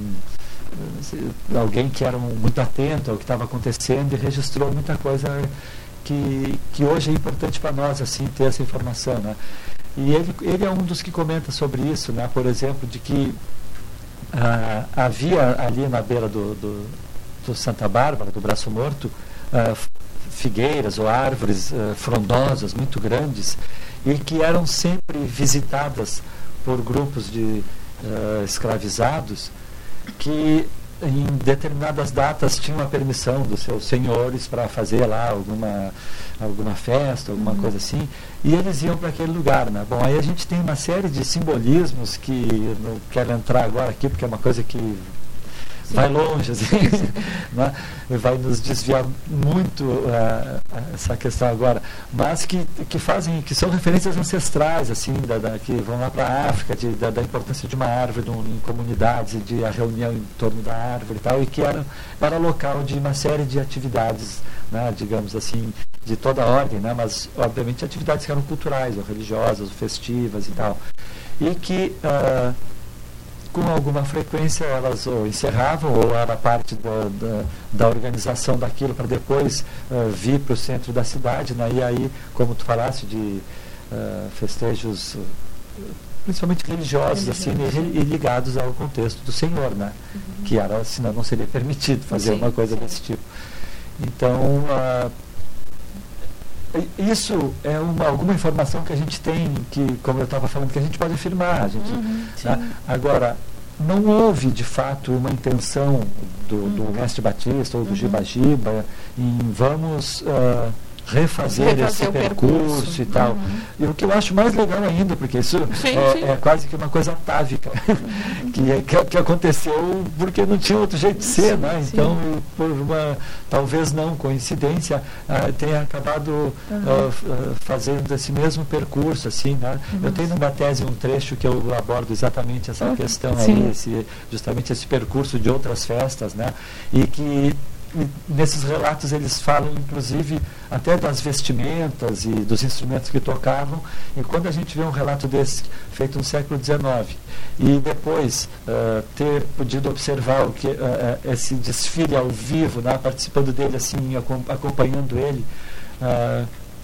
alguém que era um, muito atento ao que estava acontecendo, e registrou muita coisa que, que hoje é importante para nós, assim, ter essa informação, né? E ele, ele é um dos que comenta sobre isso, né? Por exemplo, de que Ah, havia ali na beira do, do, do Santa Bárbara, do Braço Morto, ah, figueiras ou árvores ah, frondosas muito grandes, e que eram sempre visitadas por grupos de ah, escravizados que em determinadas datas tinham a permissão dos seus senhores para fazer lá alguma, alguma festa, alguma uhum. coisa assim, e eles iam para aquele lugar, né? Bom, aí a gente tem uma série de simbolismos que eu não quero entrar agora aqui, porque é uma coisa que vai longe, assim, né? Vai nos desviar muito uh, essa questão agora, mas que, que fazem, que são referências ancestrais, assim, da, da, que vão lá para a África, de, da, da importância de uma árvore de um, em comunidades, de a reunião em torno da árvore e tal, e que era, era local de uma série de atividades, né, digamos assim, de toda a ordem, né, mas obviamente atividades que eram culturais, ou religiosas, ou festivas e tal, e que uh, com alguma frequência elas ou encerravam ou era parte da, da, da organização daquilo para depois uh, vir para o centro da cidade, né, e aí, como tu falaste, de uh, festejos uh, principalmente religiosos, assim, e, e ligados ao contexto do Senhor, né, uhum. que era, senão não seria permitido fazer sim, uma coisa sim. desse tipo. Então, uh, isso é uma, alguma informação que a gente tem, que, como eu estava falando, que a gente pode afirmar. A gente, uhum, né? Agora, não houve, de fato, uma intenção do, uhum. do mestre Batista ou do uhum. Giba Giba em vamos uh, refazer, refazer esse percurso, percurso e tal. Uhum. E o que eu acho mais legal ainda, porque isso sim, é, sim. é quase que uma coisa atávica, uhum. que, é, que, que aconteceu porque não tinha outro jeito de ser, sim, né? Então, sim. por uma, talvez não coincidência, uh, tenha acabado uhum. uh, uh, fazendo esse mesmo percurso, assim, né? Uhum. Eu tenho numa tese um trecho que eu abordo exatamente essa uhum. questão sim. aí, esse, justamente esse percurso de outras festas, né? E que E nesses relatos eles falam, inclusive, até das vestimentas e dos instrumentos que tocavam. E quando a gente vê um relato desse, feito no século dezenove, e depois uh, ter podido observar o que, uh, esse desfile ao vivo, né, participando dele, assim, acompanhando ele, uh,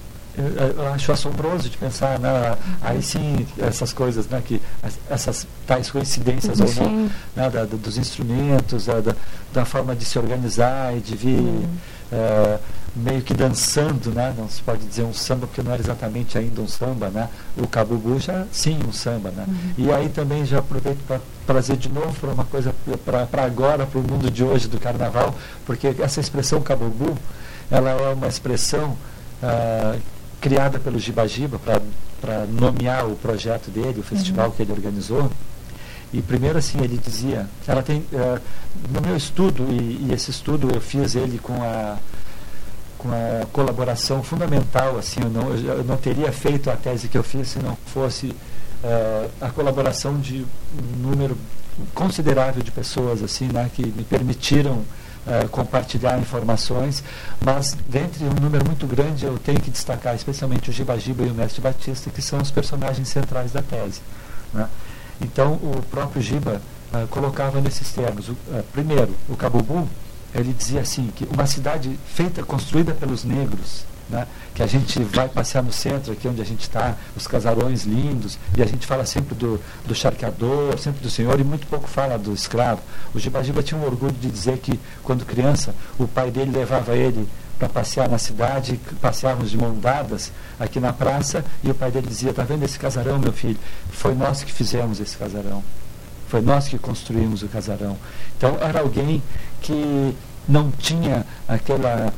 eu acho assombroso de pensar, né, aí sim, essas coisas, né, que, essas tais coincidências ou não, né, da, dos instrumentos, da, da forma de se organizar e de vir uhum. uh, meio que dançando, né, não se pode dizer um samba, porque não era exatamente ainda um samba, né, o Kabubu já sim um samba, né, uhum. e aí também já aproveito para trazer de novo para uma coisa, para agora, para o mundo de hoje do carnaval, porque essa expressão Kabubu, ela é uma expressão uh, criada pelo Giba Giba para nomear o projeto dele, o festival uhum. que ele organizou. E primeiro, assim, ele dizia, ela tem, uh, no meu estudo, e, e esse estudo eu fiz ele com a, com a colaboração fundamental, assim, eu não, eu não teria feito a tese que eu fiz se não fosse uh, a colaboração de um número considerável de pessoas, assim, né, que me permitiram Uh, compartilhar informações, mas dentre um número muito grande eu tenho que destacar especialmente o Giba Giba e o Mestre Batista, que são os personagens centrais da tese, né? Então o próprio Giba uh, colocava nesses termos, uh, primeiro, o Kabubu, ele dizia assim, que uma cidade feita, construída pelos negros, né, que a gente vai passear no centro, aqui onde a gente está, os casarões lindos, e a gente fala sempre do, do charqueador, sempre do senhor, e muito pouco fala do escravo. O Giba Giba tinha um orgulho de dizer que, quando criança, o pai dele levava ele para passear na cidade, passeávamos de mão dadas aqui na praça, e o pai dele dizia, está vendo esse casarão, meu filho? Foi nós que fizemos esse casarão. Foi nós que construímos o casarão. Então, era alguém que não tinha aquela...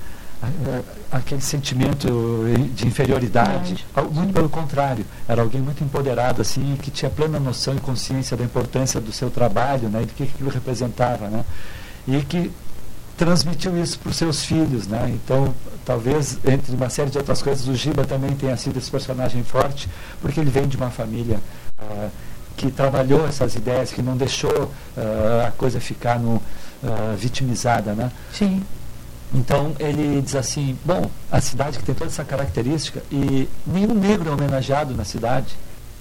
aquele sentimento de inferioridade, muito pelo contrário, era alguém muito empoderado, assim, que tinha plena noção e consciência da importância do seu trabalho, né, e do que aquilo representava, né, e que transmitiu isso para os seus filhos, né. Então, talvez, entre uma série de outras coisas, o Giba também tenha sido esse personagem forte, porque ele vem de uma família uh, que trabalhou essas ideias, que não deixou uh, a coisa ficar no, uh, vitimizada, né. Sim. Então ele diz assim, bom, a cidade que tem toda essa característica e nenhum negro é homenageado na cidade.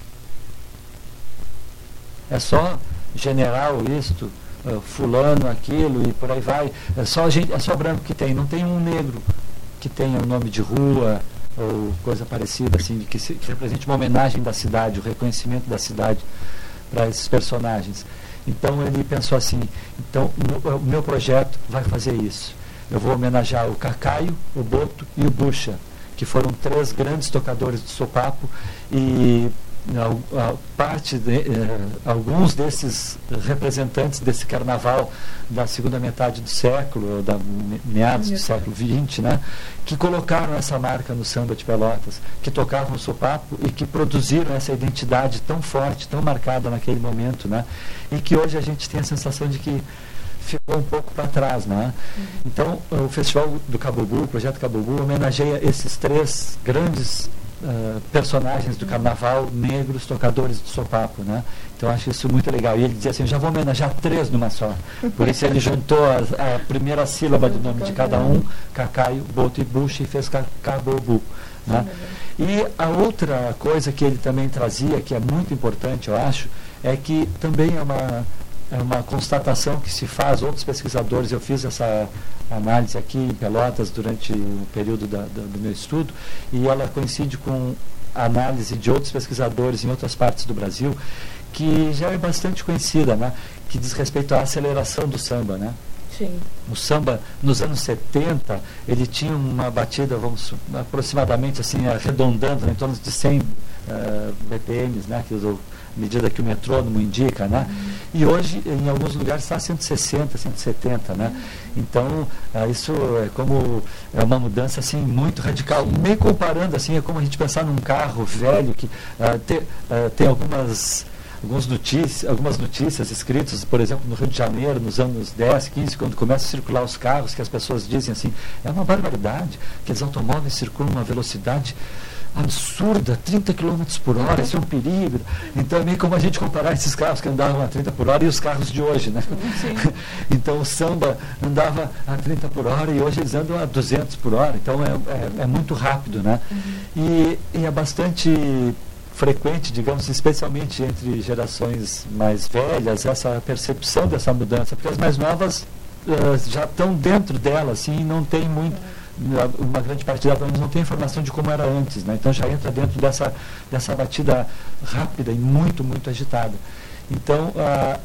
É só general isto, uh, fulano aquilo e por aí vai. É só, gente, é só branco que tem, não tem um negro que tenha o nome de rua ou coisa parecida, assim, que, se, que represente uma homenagem da cidade, o reconhecimento da cidade para esses personagens. Então ele pensou assim, então o meu projeto vai fazer isso. Eu vou homenagear o Cacaio, o Boto e o Bucha, que foram três grandes tocadores de sopapo, e a, a parte de, eh, alguns desses representantes desse carnaval da segunda metade do século, da meados do século vinte, né, que colocaram essa marca no samba de Pelotas, que tocavam o sopapo e que produziram essa identidade tão forte, tão marcada naquele momento, né, e que hoje a gente tem a sensação de que ficou um pouco para trás, né? Uhum. Então, o Festival do Cabobu, o Projeto Cabobu, homenageia esses três grandes uh, personagens do carnaval, negros, tocadores de sopapo, né? Então, eu acho isso muito legal. E ele dizia assim, já vou homenagear três numa só. Por isso ele juntou a, a primeira sílaba do nome de cada um, Cacaio, Boto e Buxa, e fez Cabobu, né? E a outra coisa que ele também trazia, que é muito importante, eu acho, é que também é uma, é uma constatação que se faz, outros pesquisadores, eu fiz essa análise aqui em Pelotas durante o período da, da, do meu estudo, e ela coincide com a análise de outros pesquisadores em outras partes do Brasil, que já é bastante conhecida, né, que diz respeito à aceleração do samba, né? Sim. O samba, nos anos setenta, ele tinha uma batida, vamos, aproximadamente assim, arredondando, né, em torno de cem uh, B P Ms, né, que é a medida que o metrônomo indica, né? Uhum. E hoje, em alguns lugares, está a cento e sessenta, cento e setenta, né? Uhum. Então, uh, isso é como é uma mudança assim, muito radical. Meio comparando, assim, é como a gente pensar num carro velho que uh, te, uh, tem algumas... Algumas notícias, algumas notícias escritas, por exemplo, no Rio de Janeiro, nos anos dez, quinze, quando começam a circular os carros, que as pessoas dizem assim, é uma barbaridade, que os automóveis circulam a uma velocidade absurda, trinta quilômetros por hora, isso é um perigo. Então é meio como a gente comparar esses carros que andavam a trinta por hora e os carros de hoje, né? Então o samba andava a trinta por hora e hoje eles andam a duzentos por hora, então é, é, é muito rápido, né? E, e é bastante frequente, digamos, especialmente entre gerações mais velhas, essa percepção dessa mudança, porque as mais novas uh, já estão dentro dela, assim, e não tem muito, uma grande parte delas não tem informação de como era antes, né? Então já entra dentro dessa, dessa batida rápida e muito, muito agitada. Então, uh,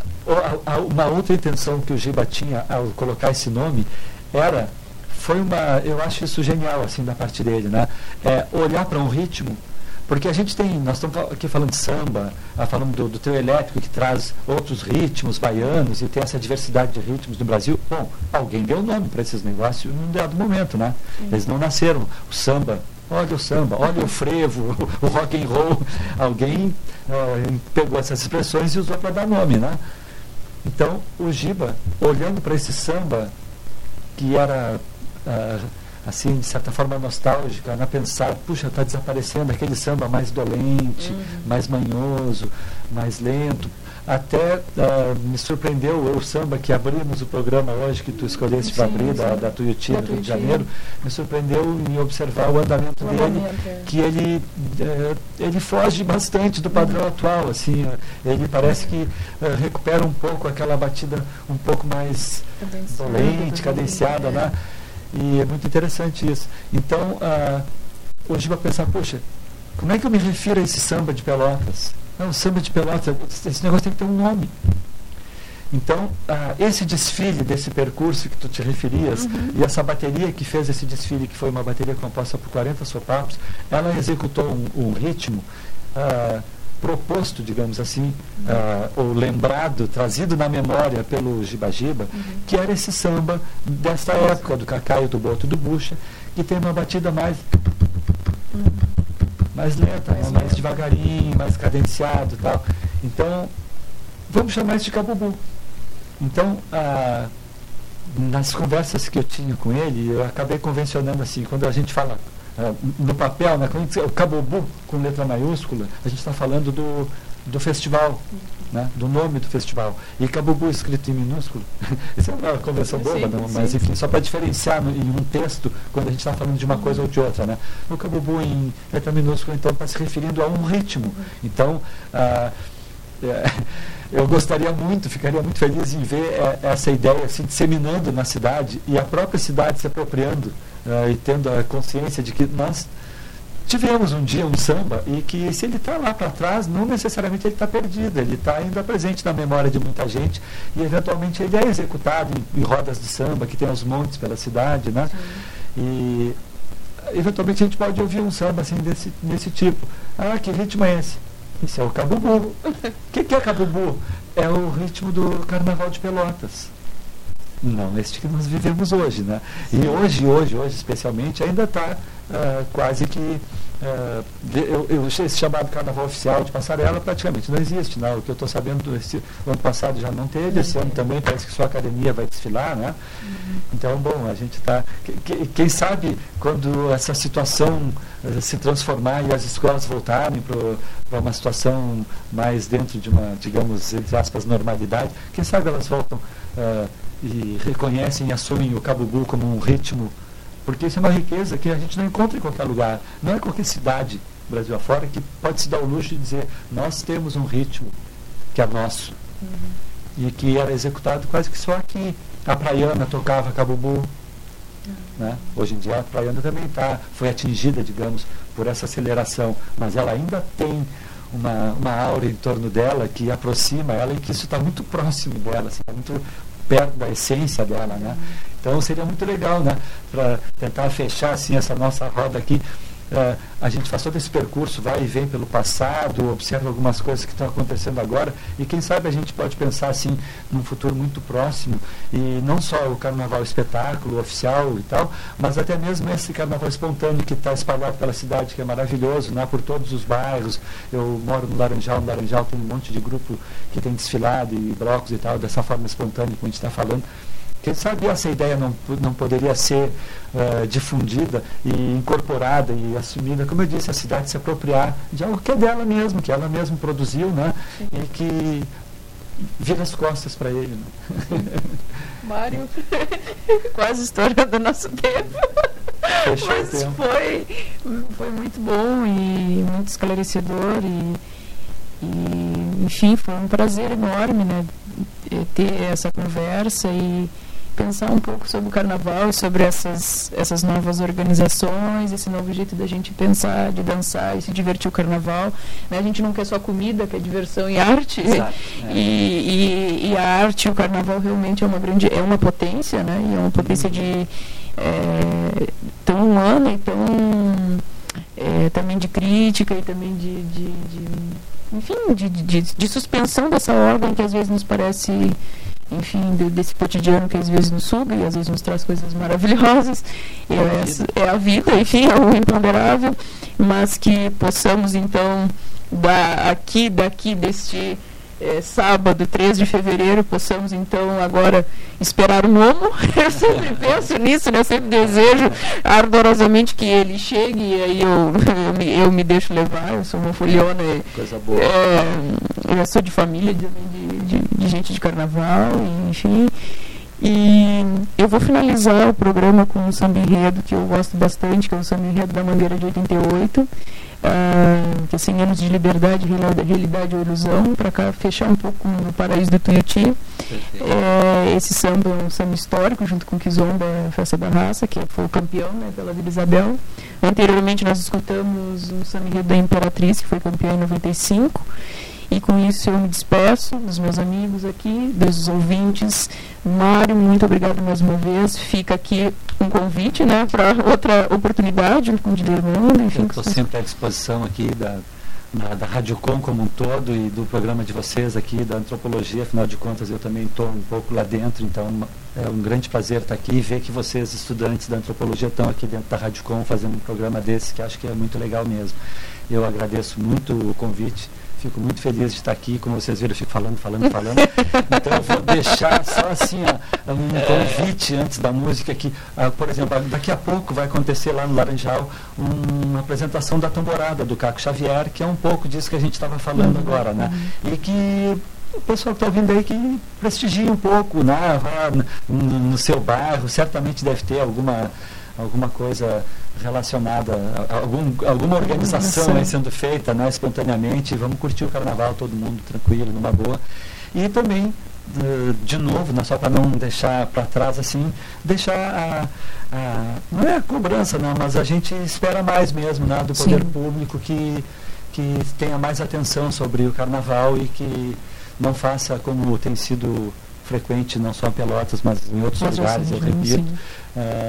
uma outra intenção que o Giba tinha ao colocar esse nome era, foi uma, eu acho isso genial, assim, da parte dele, né? É olhar para um ritmo. Porque a gente tem, nós estamos aqui falando de samba, falando do, do trio elétrico que traz outros ritmos baianos e tem essa diversidade de ritmos no Brasil. Bom, alguém deu nome para esses negócios num dado momento, né? Eles não nasceram. O samba, olha o samba, olha o frevo, o rock and roll. Alguém uh, pegou essas expressões e usou para dar nome, né? Então, o Giba, olhando para esse samba, que era... Uh, assim, de certa forma nostálgica, né? Pensar, puxa, está desaparecendo aquele samba mais dolente, uhum. mais manhoso, mais lento. Até uh, me surpreendeu o samba que abrimos o programa hoje, que tu escolheste para abrir, da, da Tuiuti, do Rio de Janeiro, me surpreendeu em observar o andamento o dele, andamento, é. que ele, uh, ele foge bastante do padrão uhum. atual, assim, uh, ele parece que uh, recupera um pouco aquela batida um pouco mais cadenciada, dolente, cadenciada, né? E é muito interessante isso. Então, uh, hoje vai pensar, poxa, como é que eu me refiro a esse samba de Pelotas? Não, samba de Pelotas, esse negócio tem que ter um nome. Então, uh, esse desfile desse percurso que tu te referias, uhum. e essa bateria que fez esse desfile, que foi uma bateria composta por quarenta sopapos, ela executou um, um ritmo uh, proposto, digamos assim, uh, ou lembrado, trazido na memória pelo Giba Giba, uhum. que era esse samba dessa época do Cacaio, do Boto e do Buxa, que tem uma batida mais uhum. mais lenta, mais, né? mais devagarinho, mais cadenciado e tal. Então, vamos chamar isso de Cabobu. Então, uh, nas conversas que eu tinha com ele, eu acabei convencionando assim, quando a gente fala Uh, no papel, né, quando o Cabobu com letra maiúscula, a gente está falando do, do festival, né, do nome do festival. E Cabobu escrito em minúsculo, isso é uma convenção boba, sim, não, mas sim. enfim, só para diferenciar no, em um texto, quando a gente está falando de uma coisa ou de outra. Né? O Cabobu em letra minúscula, então, está se referindo a um ritmo. Então, uh, é, eu gostaria muito, ficaria muito feliz em ver é, essa ideia se disseminando na cidade e a própria cidade se apropriando uh, e tendo a consciência de que nós tivemos um dia um samba e que se ele está lá para trás, não necessariamente ele está perdido, ele está ainda presente na memória de muita gente e eventualmente ele é executado em, em rodas de samba que tem aos montes pela cidade, né? E eventualmente a gente pode ouvir um samba assim desse, desse tipo. Ah, que ritmo é esse? Esse é o Cabobu. O que, que é Cabobu? É o ritmo do Carnaval de Pelotas. Não este que nós vivemos hoje, né? E hoje, hoje, hoje especialmente, ainda está uh, quase que Uh, eu, eu, esse chamado carnaval oficial de passarela praticamente não existe, não. O que eu estou sabendo, esse, o ano passado já não teve, esse ano também parece que só a academia vai desfilar, né? Uhum. Então, bom, a gente está... Que, quem sabe quando essa situação uh, se transformar e as escolas voltarem para uma situação mais dentro de uma, digamos, entre aspas, normalidade, quem sabe elas voltam uh, e reconhecem e assumem o Cabubu como um ritmo, porque isso é uma riqueza que a gente não encontra em qualquer lugar. Não é qualquer cidade, Brasil afora, que pode se dar o luxo de dizer nós temos um ritmo que é nosso. Uhum. E que era executado quase que só aqui. A praiana tocava Cabubu. Uhum. Né? Hoje em dia a praiana também tá, foi atingida, digamos, por essa aceleração. Mas ela ainda tem uma, uma aura em torno dela que aproxima ela e que isso está muito próximo dela, assim, tá muito perto da essência dela, né? Então seria muito legal, né, para tentar fechar assim essa nossa roda aqui. Uh, a gente faz todo esse percurso, vai e vem pelo passado, observa algumas coisas que estão acontecendo agora e quem sabe a gente pode pensar assim num futuro muito próximo, e não só o carnaval espetáculo oficial e tal, mas até mesmo esse carnaval espontâneo que está espalhado pela cidade, que é maravilhoso, né, por todos os bairros. Eu moro no Laranjal, no Laranjal tem um monte de grupo que tem desfilado e blocos e tal, dessa forma espontânea que a gente está falando. Quem sabe essa ideia não, não poderia ser uh, difundida e incorporada e assumida, como eu disse, a cidade se apropriar de algo que é dela mesmo, que ela mesma produziu, né? E que vira as costas para ele. Né? Mário, quase estourando o nosso tempo. Fechou Mas o tempo. Foi, foi muito bom e muito esclarecedor e, e, enfim, foi um prazer enorme, né, ter essa conversa e pensar um pouco sobre o carnaval e sobre essas, essas novas organizações, esse novo jeito da gente pensar, de dançar e se divertir o carnaval. Né? A gente não quer só comida, quer diversão e arte. Exato, é. e, e, e a arte, o carnaval realmente é uma grande, é uma potência, né? E é uma potência de é, tão humana e tão é, também de crítica e também de, de, de enfim, de, de, de suspensão dessa ordem que às vezes nos parece, enfim, de, desse cotidiano que às vezes nos suga e às vezes nos traz coisas maravilhosas. É, é a vida, enfim, é o imponderável, mas que possamos então da, aqui, daqui deste é, sábado, três de fevereiro, possamos então agora esperar o Momo. Eu sempre penso nisso, né? Eu sempre desejo ardorosamente que ele chegue e aí eu, eu, me, eu me deixo levar. Eu sou uma foliona e, coisa boa. É, eu sou de família de, de, de, de gente de carnaval, e, enfim. E eu vou finalizar o programa com um samba enredo que eu gosto bastante, que é o samba enredo da Mangueira de oitenta e oito, uh, que é cem anos de liberdade, realidade ou ilusão, para cá fechar um pouco no Paraíso do Tuiuti. É, esse samba é um samba histórico, junto com o Kizomba, a Festa da Raça, que foi o campeão, né, pela Vila Isabel. Anteriormente nós escutamos um samba enredo da Imperatriz, que foi campeão em noventa e cinco. E com isso eu me despeço dos meus amigos aqui, dos ouvintes. Mário, muito obrigado mais uma vez. Fica aqui um convite, né, para outra oportunidade, com o Didermando, enfim. Estou sempre à disposição aqui da, da, da Rádio Com como um todo e do programa de vocês aqui, da antropologia. Afinal de contas, eu também estou um pouco lá dentro, então é um grande prazer estar aqui e ver que vocês, estudantes da antropologia, estão aqui dentro da Rádio Com fazendo um programa desse, que acho que é muito legal mesmo. Eu agradeço muito o convite. Fico muito feliz de estar aqui, como vocês viram, eu fico falando, falando, falando. Então eu vou deixar só assim ó, um convite antes da música que, uh, por exemplo, daqui a pouco vai acontecer lá no Laranjal um, uma apresentação da Tamborada, do Caco Xavier, que é um pouco disso que a gente estava falando uhum. agora, né? E que o pessoal que está ouvindo aí que prestigie um pouco, né? no, no seu bairro, certamente deve ter alguma... alguma coisa relacionada, a algum, alguma organização aí sendo feita, né, espontaneamente. Vamos curtir o carnaval, todo mundo tranquilo, numa boa. E também, de novo, né, só para não deixar para trás assim, deixar a, a, não é a cobrança, não, mas a gente espera mais mesmo, né, do poder Sim. público que, que tenha mais atenção sobre o carnaval e que não faça como tem sido frequente, não só em Pelotas, mas em outros mas lugares, eu repito. Uh,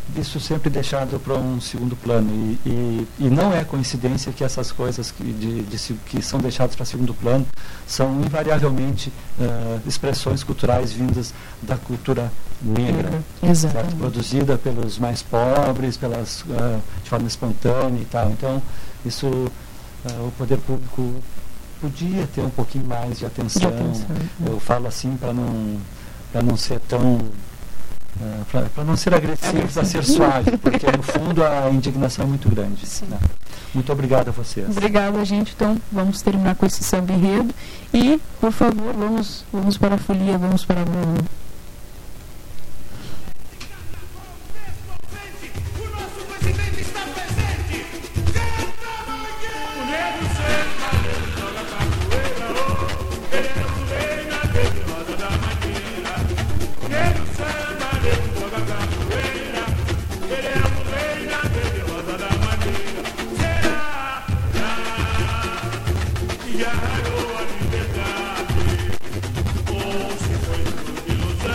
isso sempre deixado para um segundo plano. E, e, e não é coincidência que essas coisas que, de, de, que são deixadas para segundo plano são invariavelmente uh, expressões culturais vindas da cultura negra, uhum. Exato. Produzida pelos mais pobres, pelas, uh, de forma espontânea e tal. Então, isso uh, o poder público podia ter um pouquinho mais de atenção. De atenção. Eu falo assim para não, para não ser tão... Uh, para não ser agressivo, para ser suave, porque no fundo a indignação é muito grande. Né? Muito obrigado a vocês. Obrigada, gente. Então vamos terminar com esse samba enredo e, por favor, vamos, vamos para a folia, vamos para a mão. E a garoa de verdade, ou se foi tudo ilusão.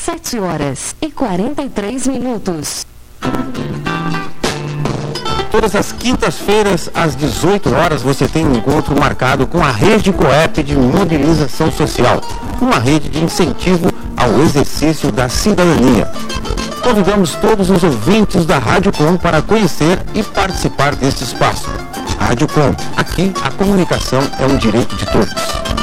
sete horas e quarenta e três minutos. Todas as quintas-feiras, às dezoito horas, você tem um encontro marcado com a Rede Coep de Mobilização Social, uma rede de incentivo ao exercício da cidadania. Convidamos todos os ouvintes da Rádio Com para conhecer e participar deste espaço. Rádio Com, aqui a comunicação é um direito de todos.